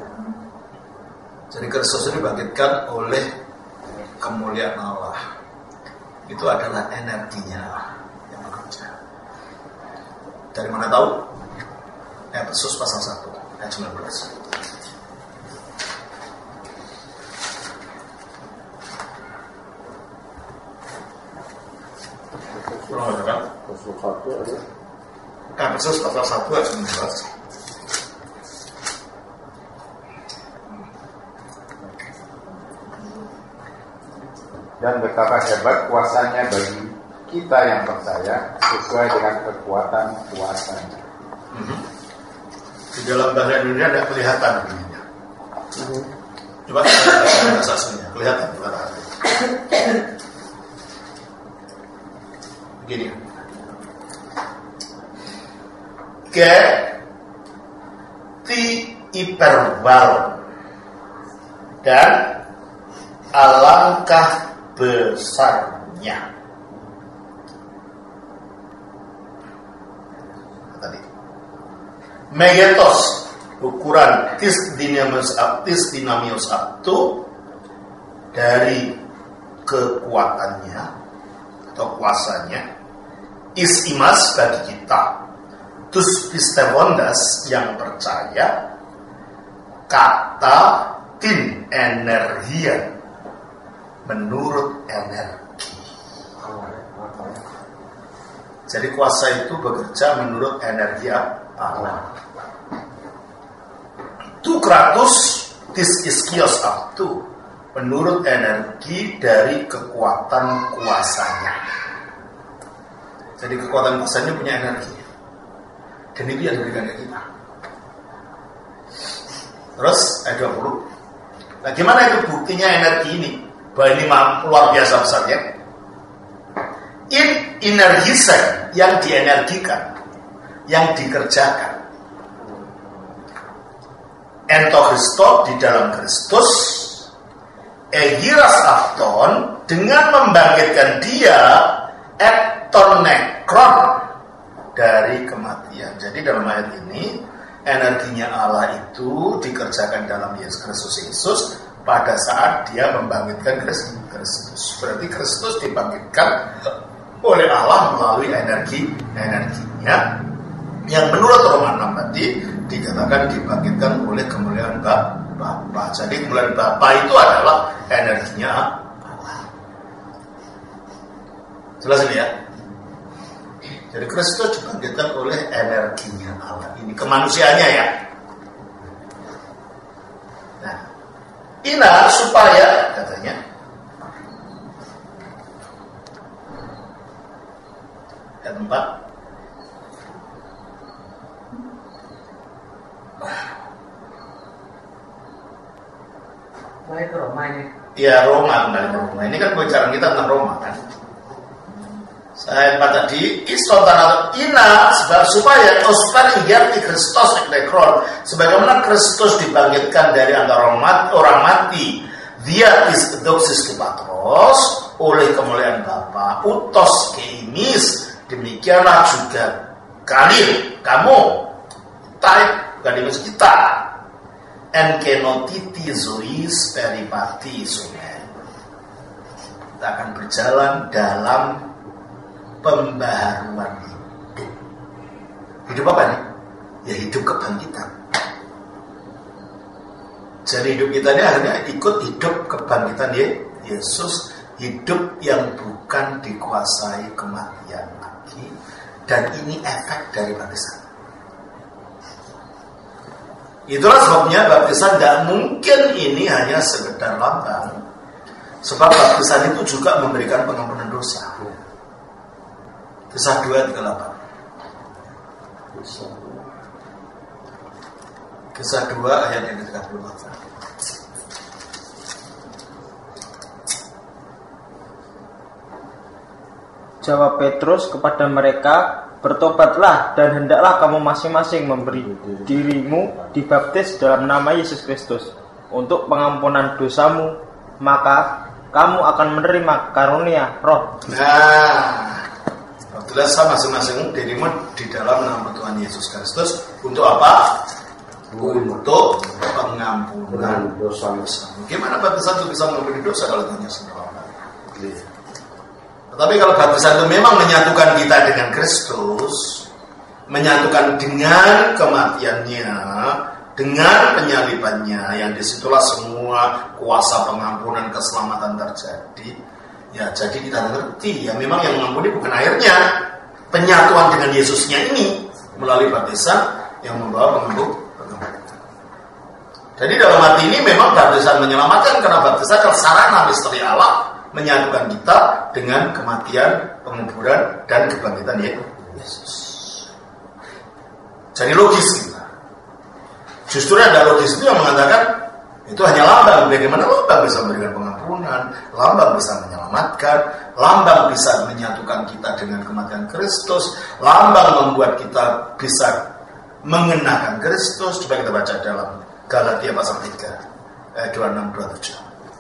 Speaker 1: Jadi Kristus ini dibangkitkan oleh kemuliaan Allah. Itu adalah energinya yang bekerja. Dari mana tahu? Efesus pasal 1 ayat 19. Efesus pasal 1 ayat 19.
Speaker 5: Dan betapa hebat kuasanya bagi kita yang percaya sesuai dengan kekuatan kuasanya.
Speaker 1: Di dalam bahasa Indonesia tidak kelihatan begininya. Coba bahasa aslinya kelihatan begini. Ke ti hiperbalon dan alangkah besarnya. Tadi megatos ukuran tis dinamius abtu dari kekuatannya atau kuasanya, is imas bagi kita, tus pistevondas yang percaya, kata tin energia menurut energi. Jadi kuasa itu bekerja menurut energi Allah. Tu kratos tis iskios abtu, menurut energi dari kekuatan kuasanya. Jadi kekuatan kuasanya punya energi, dan itu yang diberikan ke kita. Terus ayat 20. Nah, gimana itu buktinya energi ini? Bahwa ini luar biasa besarnya. Energisen, yang dienergikan, yang dikerjakan. Christo di dalam Kristus, egiras afton dengan membangkitkan dia ekton nekron dari kematian. Jadi dalam ayat ini energinya Allah itu dikerjakan dalam Yesus Kristus pada saat dia membangkitkan Kristus. Berarti Kristus dibangkitkan oleh Allah melalui energinya yang menurut Roma 6 tadi dikatakan dibangkitkan oleh kemuliaan Bapa. Jadi kemuliaan Bapa itu adalah energinya Allah. Jelas ini ya? Jadi Kristus dibangkitkan oleh energinya Allah. Ini kemanusiaannya ya. Nah, ina supaya katanya ayat 4.
Speaker 4: Mulai ke Roma ini.
Speaker 1: Ya Roma, kembali ke Roma. Ini kan pembicaraan kita tentang Roma kan. Saya tadi istontan ina sebab supaya ostari yarti Kristus eknekron, sebagaimana Kristus dibangkitkan dari antara orang mati, dia doxis patros oleh kemuliaan Bapa, utos keimis, demikianlah juga kalian, kamu, kita enkenotiti zois peripati sungai. Kita akan berjalan dalam pembaharuan hidup. Hidup apa nih? Ya hidup kebangkitan. Jadi hidup kita ini akhirnya ikut hidup kebangkitan Yesus, hidup yang bukan dikuasai kematian lagi. Dan ini efek dari baptisan. Itulah sebabnya baptisan tidak mungkin ini hanya sekedar lambang. Sebab baptisan itu juga memberikan pengampunan dosa. Kisah 2:38. Kisah 2 ayat yang ke-38.
Speaker 3: Jawab Petrus kepada mereka, bertobatlah dan hendaklah kamu masing-masing memberi dirimu dibaptis dalam nama Yesus Kristus untuk pengampunan dosamu, maka kamu akan menerima karunia roh.
Speaker 1: Nah, baptislah masing-masing dirimu di dalam nama Tuhan Yesus Kristus untuk apa? Untuk pengampunan dosa. Gimana baptisan itu bisa mengampuni dosa kalau hanya sendiri? Tetapi kalau baptisan itu memang menyatukan kita dengan Kristus, menyatukan dengan kematiannya, dengan penyalibannya, yang disitulah semua kuasa pengampunan keselamatan terjadi. Ya, jadi kita mengerti ya memang yang mengampuni bukan airnya, penyatuan dengan Yesusnya ini melalui baptisan yang membawa pengampunan. Jadi dalam arti ini memang baptisan menyelamatkan karena baptisan adalah sarana misteri Allah menyatukan kita dengan kematian, penguburan, dan kebangkitan Yesus. Jadi logis kita. Justru ada logis itu yang mengatakan itu hanya lambang. Bagaimana lambang bisa memberikan pengampunan, lambang bisa menyelamatkan, lambang bisa menyatukan kita dengan kematian Kristus, lambang membuat kita bisa mengenakan Kristus. Coba kita baca dalam Galatia pasal 3 ayat 26-27.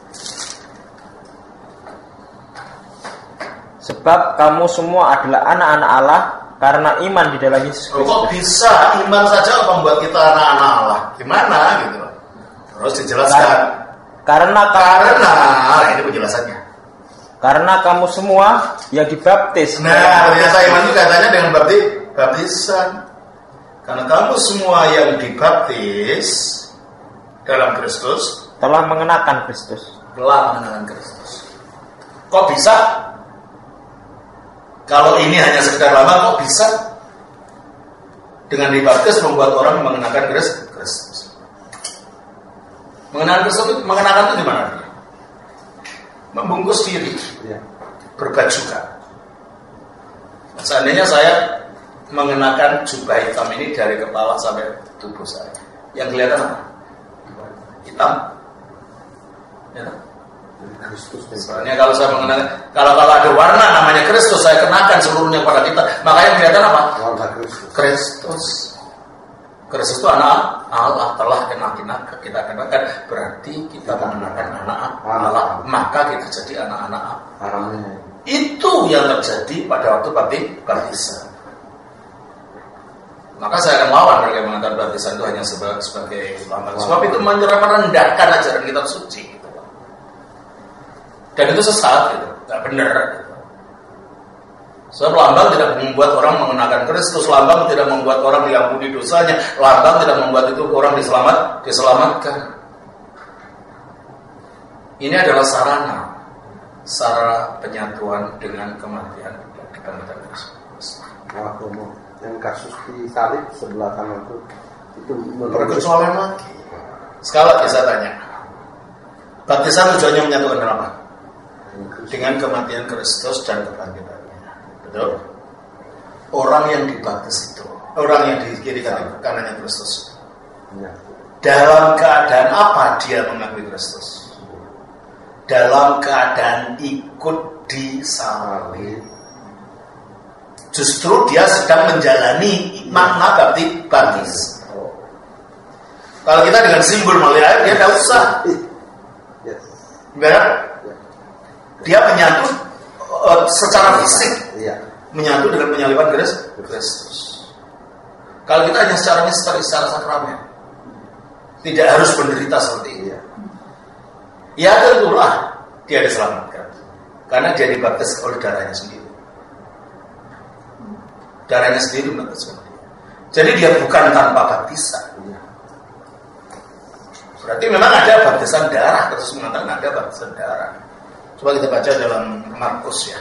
Speaker 3: Sebab kamu semua adalah anak-anak Allah karena iman di dalam Yesus Kristus.
Speaker 1: Kok bisa iman saja membuat kita anak-anak Allah? Gimana gitu? Terus dijelaskan. Karena ini penjelasannya.
Speaker 3: Karena kamu semua yang dibaptis.
Speaker 1: Nah, ternyata iman itu katanya dengan baptisan. Karena kamu semua yang dibaptis dalam Kristus
Speaker 3: telah mengenakan Kristus.
Speaker 1: Kok bisa? Kalau ini hanya sekedar lambang, kok bisa dengan dibaptis membuat orang mengenakan Kristus? Mengenakan Kristus itu, mengenakan itu gimana? Membungkus diri, berbajukan. Seandainya saya mengenakan jubah hitam ini dari kepala sampai tubuh saya, yang kelihatan apa? Hitam. Ya. Soalnya kalau saya mengenakan, kalau ada warna namanya Kristus, saya kenakan seluruhnya pada kita, makanya kelihatan apa? Kristus. Kristus itu anak Allah, telah kita kenakan, berarti kita mengenakan anak Allah, maka kita jadi anak-anak Allah. Itu yang terjadi pada waktu baptisan. Maka saya akan lawan mereka yang mengatakan baptisan itu hanya sebagai lambang. Sebab itu merendahkan ajaran kitab suci. Gitu. Dan itu sesat, gitu. Tidak benar. Gitu. Sebab lambang tidak membuat orang mengenakan Kristus, lambang tidak membuat orang diampuni dosanya, lambang tidak membuat itu orang diselamatkan. Ini adalah sarana penyatuan dengan kematian kebangkitan Kristus.
Speaker 7: Yang kasus di salib sebelah kanan itu
Speaker 1: perkecualian lagi. Sekali lagi saya tanya, baptisan tujuannya menyatukan apa? Dengan kematian Kristus dan kebangkitannya. Betul? Orang yang dibaptis itu, orang yang di kiri kanannya Kristus, dalam keadaan apa dia mengakui Kristus? Dalam keadaan ikut disalib. Justru dia sedang menjalani makna baptis. Kalau kita dengan simbol melalui air, dia tidak usah. Benar? Dia menyatu secara fisik, menyatu dengan penyaliban Kristus. Kalau kita hanya secara misteri, secara sakramen, tidak harus menderita seperti ini. Ya tentulah dia diselamatkan, karena dia dibaptis oleh darahnya sendiri. Darahnya sendiri membaptiskan dia. Jadi dia bukan tanpa baptisan. Berarti memang ada baptisan darah. Terus mengatakan ada baptisan darah. Coba kita baca dalam Markus ya.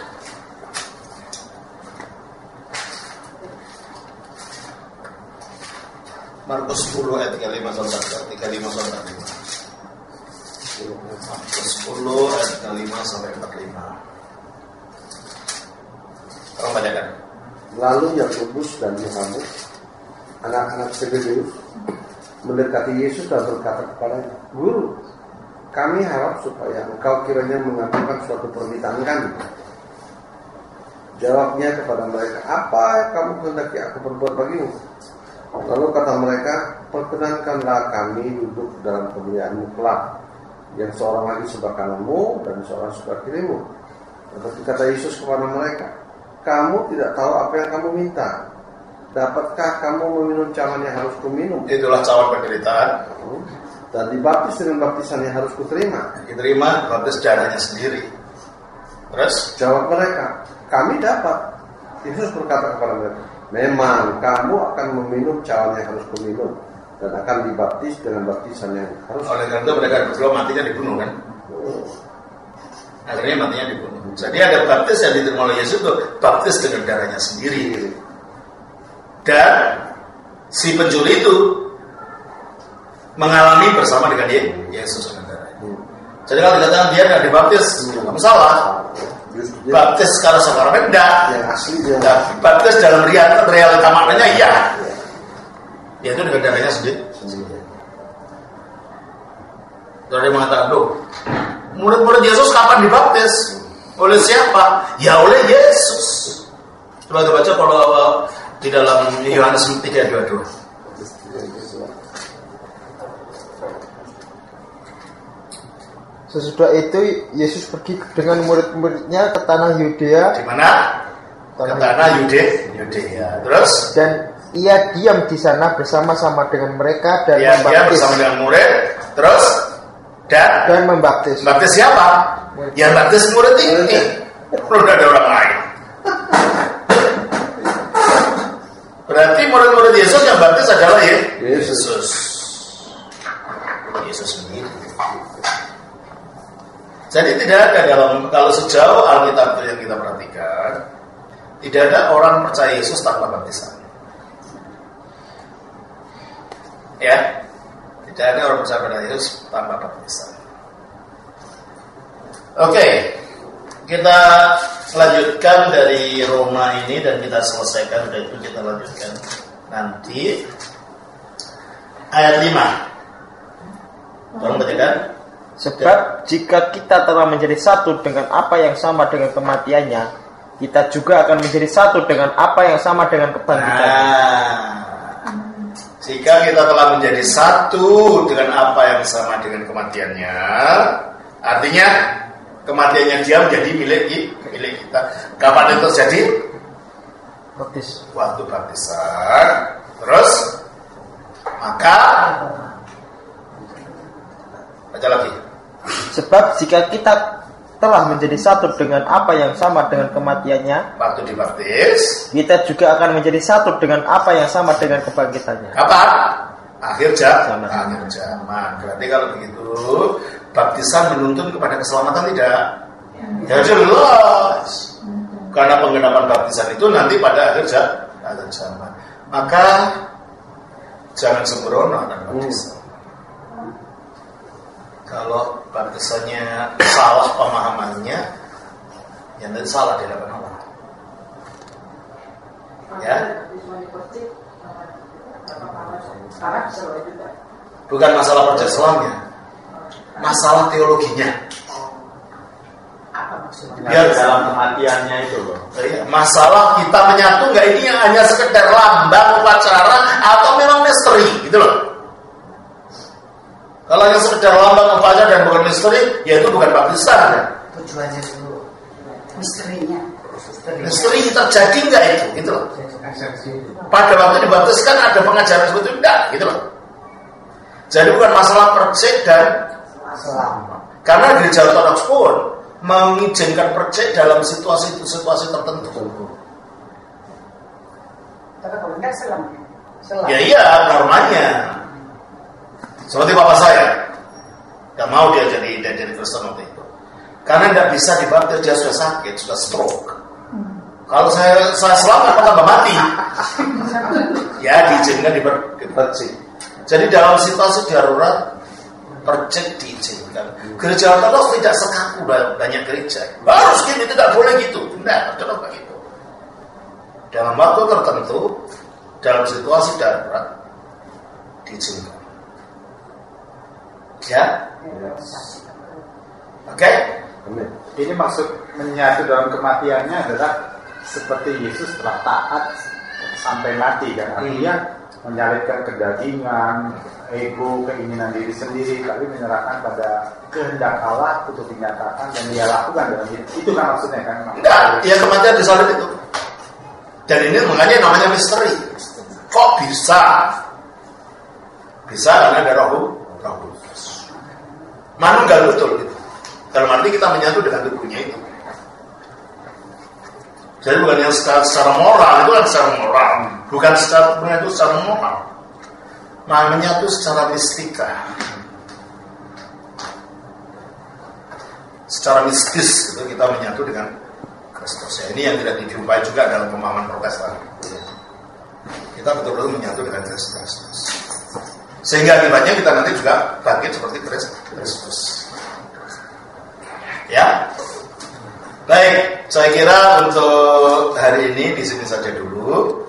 Speaker 1: Markus 10 ayat 35 sampai 45. Markus 10 ayat 35 sampai 45. Tolong bacakan.
Speaker 7: Lalu Yakobus dan Yohanes, anak-anak Zebedeus, mendekati Yesus dan berkata kepadanya, Guru, kami harap supaya engkau kiranya mengabulkan suatu permintaan kami. Jawabnya kepada mereka, apa yang kamu kehendaki aku perbuat bagimu? Lalu kata mereka, perkenankanlah kami duduk dalam kemuliaan-Mu kelak, yang seorang lagi sebelah kananmu dan seorang sebelah kirimu. Tetapi kata Yesus kepada mereka, kamu tidak tahu apa yang kamu minta. Dapatkah kamu meminum cawan yang harus kuminum?
Speaker 1: Itulah cawan penderitaan.
Speaker 7: Dan dibaptis dengan baptisan yang harus kuterima.
Speaker 1: Diterima baptis darahnya sendiri. Terus?
Speaker 7: Jawab mereka, kami dapat. Yesus berkata kepada mereka, memang kamu akan meminum cawan yang harus kuminum dan akan dibaptis dengan baptisan yang harus.
Speaker 1: Oleh karena itu mereka berdua matinya dibunuh kan? Akhirnya matinya dibunuh. Jadi ada baptis yang diterima oleh Yesus itu baptis dengan darahnya sendiri. Dan si pencuri itu mengalami bersama dengan Yesus dengan darahnya. Jadi kalau dikatakan dia tidak dibaptis, kamu salah. Baptis secara sakramen enggak. Baptis dalam realita maknanya iya. Yaitu dengan darahnya sendiri. Lalu dia mengatakan, murid-murid Yesus kapan dibaptis? Oleh siapa? Ya oleh Yesus. Coba kita baca kalau di dalam Yohanes 3:22.
Speaker 3: Sesudah itu Yesus pergi dengan murid-muridnya ke tanah Yudea.
Speaker 1: Di mana? Ke tanah Yudea. Terus? Dan
Speaker 3: ia diam di sana bersama-sama dengan mereka dan membaptis.
Speaker 1: Dia bersama dengan murid. Terus? Dan
Speaker 3: membaptis.
Speaker 1: Baptis siapa? Yang baptis murid ini. Belum ada orang lain. Berarti murid-murid Yesus yang baptis adalah Yesus. Yesus sendiri. Jadi tidak ada kalau sejauh Alkitab yang kita perhatikan, tidak ada orang percaya Yesus tanpa baptisan. Ya, tidak ada orang percaya pada Yesus tanpa baptisan. Oke, kita lanjutkan dari Roma ini dan kita selesaikan. Sudah itu kita lanjutkan nanti ayat 5. Tolong bacakan.
Speaker 3: Sebab jika kita telah menjadi satu dengan apa yang sama dengan kematiannya, kita juga akan menjadi satu dengan apa yang sama dengan kebangkitannya.
Speaker 1: Jika kita telah menjadi satu dengan apa yang sama dengan kematiannya, artinya kematiannya dia menjadi milik kita. Kapan itu terjadi? Waktu baptisan. Terus maka baca lagi.
Speaker 3: Sebab jika kita telah menjadi satu dengan apa yang sama dengan kematiannya,
Speaker 1: waktu dibaptis,
Speaker 3: kita juga akan menjadi satu dengan apa yang sama dengan kebangkitannya.
Speaker 1: Kapan? Akhir zaman. Berarti kalau begitu, baptisan menuntun kepada keselamatan tidak? Ya jelas. Karena penggenapan baptisan itu nanti pada akhir zaman. Maka jangan sembrono dan baptisan. Kalau baptisannya salah pemahamannya, yang nanti salah di hadapan Allah. Ya. Bukan masalah perjaselannya, masalah teologinya.
Speaker 5: Biar dalam kematiannya itu loh.
Speaker 1: Masalah kita menyatu nggak, ini hanya sekedar lambang upacara atau memang misteri gitu loh. Kalau yang sekedar lambang upacara dan bukan misteri, ya itu bukan baptisan.
Speaker 6: Tujuannya dulu, misterinya.
Speaker 1: Misteri terjadi nggak itu, gitu loh. Pada waktu dibaptiskan ada pengajaran seperti itu enggak, gitu loh. Jadi bukan masalah percik dan karena gereja Ortodoks pun mengizinkan percik dalam situasi tertentu.
Speaker 6: Tapi kalau enggak selam.
Speaker 1: Ya iya, normanya. Seperti bapak saya, nggak mau dia jadi Kristen waktu itu, karena nggak bisa dibaptis, dia sudah sakit, sudah stroke. Kalau saya selamat, maka tambah mati. Ya diizinkan dipercik. Jadi dalam situasi darurat, percik diizinkan. Gereja Ortodoks tidak sekaku banyak gereja. Harus gini, tidak boleh gitu. Tidak, Ortodoks begitu. Dalam waktu tertentu, dalam situasi darurat, diizinkan. Ya, oke.
Speaker 5: Ini maksud menyatu dalam kematiannya adalah seperti Yesus telah taat sampai mati kan, artinya menyalibkan kedagingan, ego, keinginan diri sendiri, tapi menyerahkan pada kehendak Allah untuk dinyatakan dan dia lakukan dalam hidup. Itu kan maksudnya kan?
Speaker 1: Enggak, ya kematian disalib itu. Dan ini makanya namanya misteri. Kok bisa? Bisa karena ada Roh Kudus. Manunggal betul gitu. Dalam arti kita menyatu dengan tubuhnya itu. Jadi bukan yang secara moral, itu kan secara moral. Bukan secara menyatu secara moral. Menyatu secara mistika. Secara mistis itu kita menyatu dengan Kristus. Ya, ini yang tidak dijumpai juga dalam pemahaman Protestan. Kita betul-betul menyatu dengan Kristus. Sehingga akibatnya kita nanti juga bangkit seperti Kristus. Ya. Baik, saya kira untuk hari ini di sini saja dulu.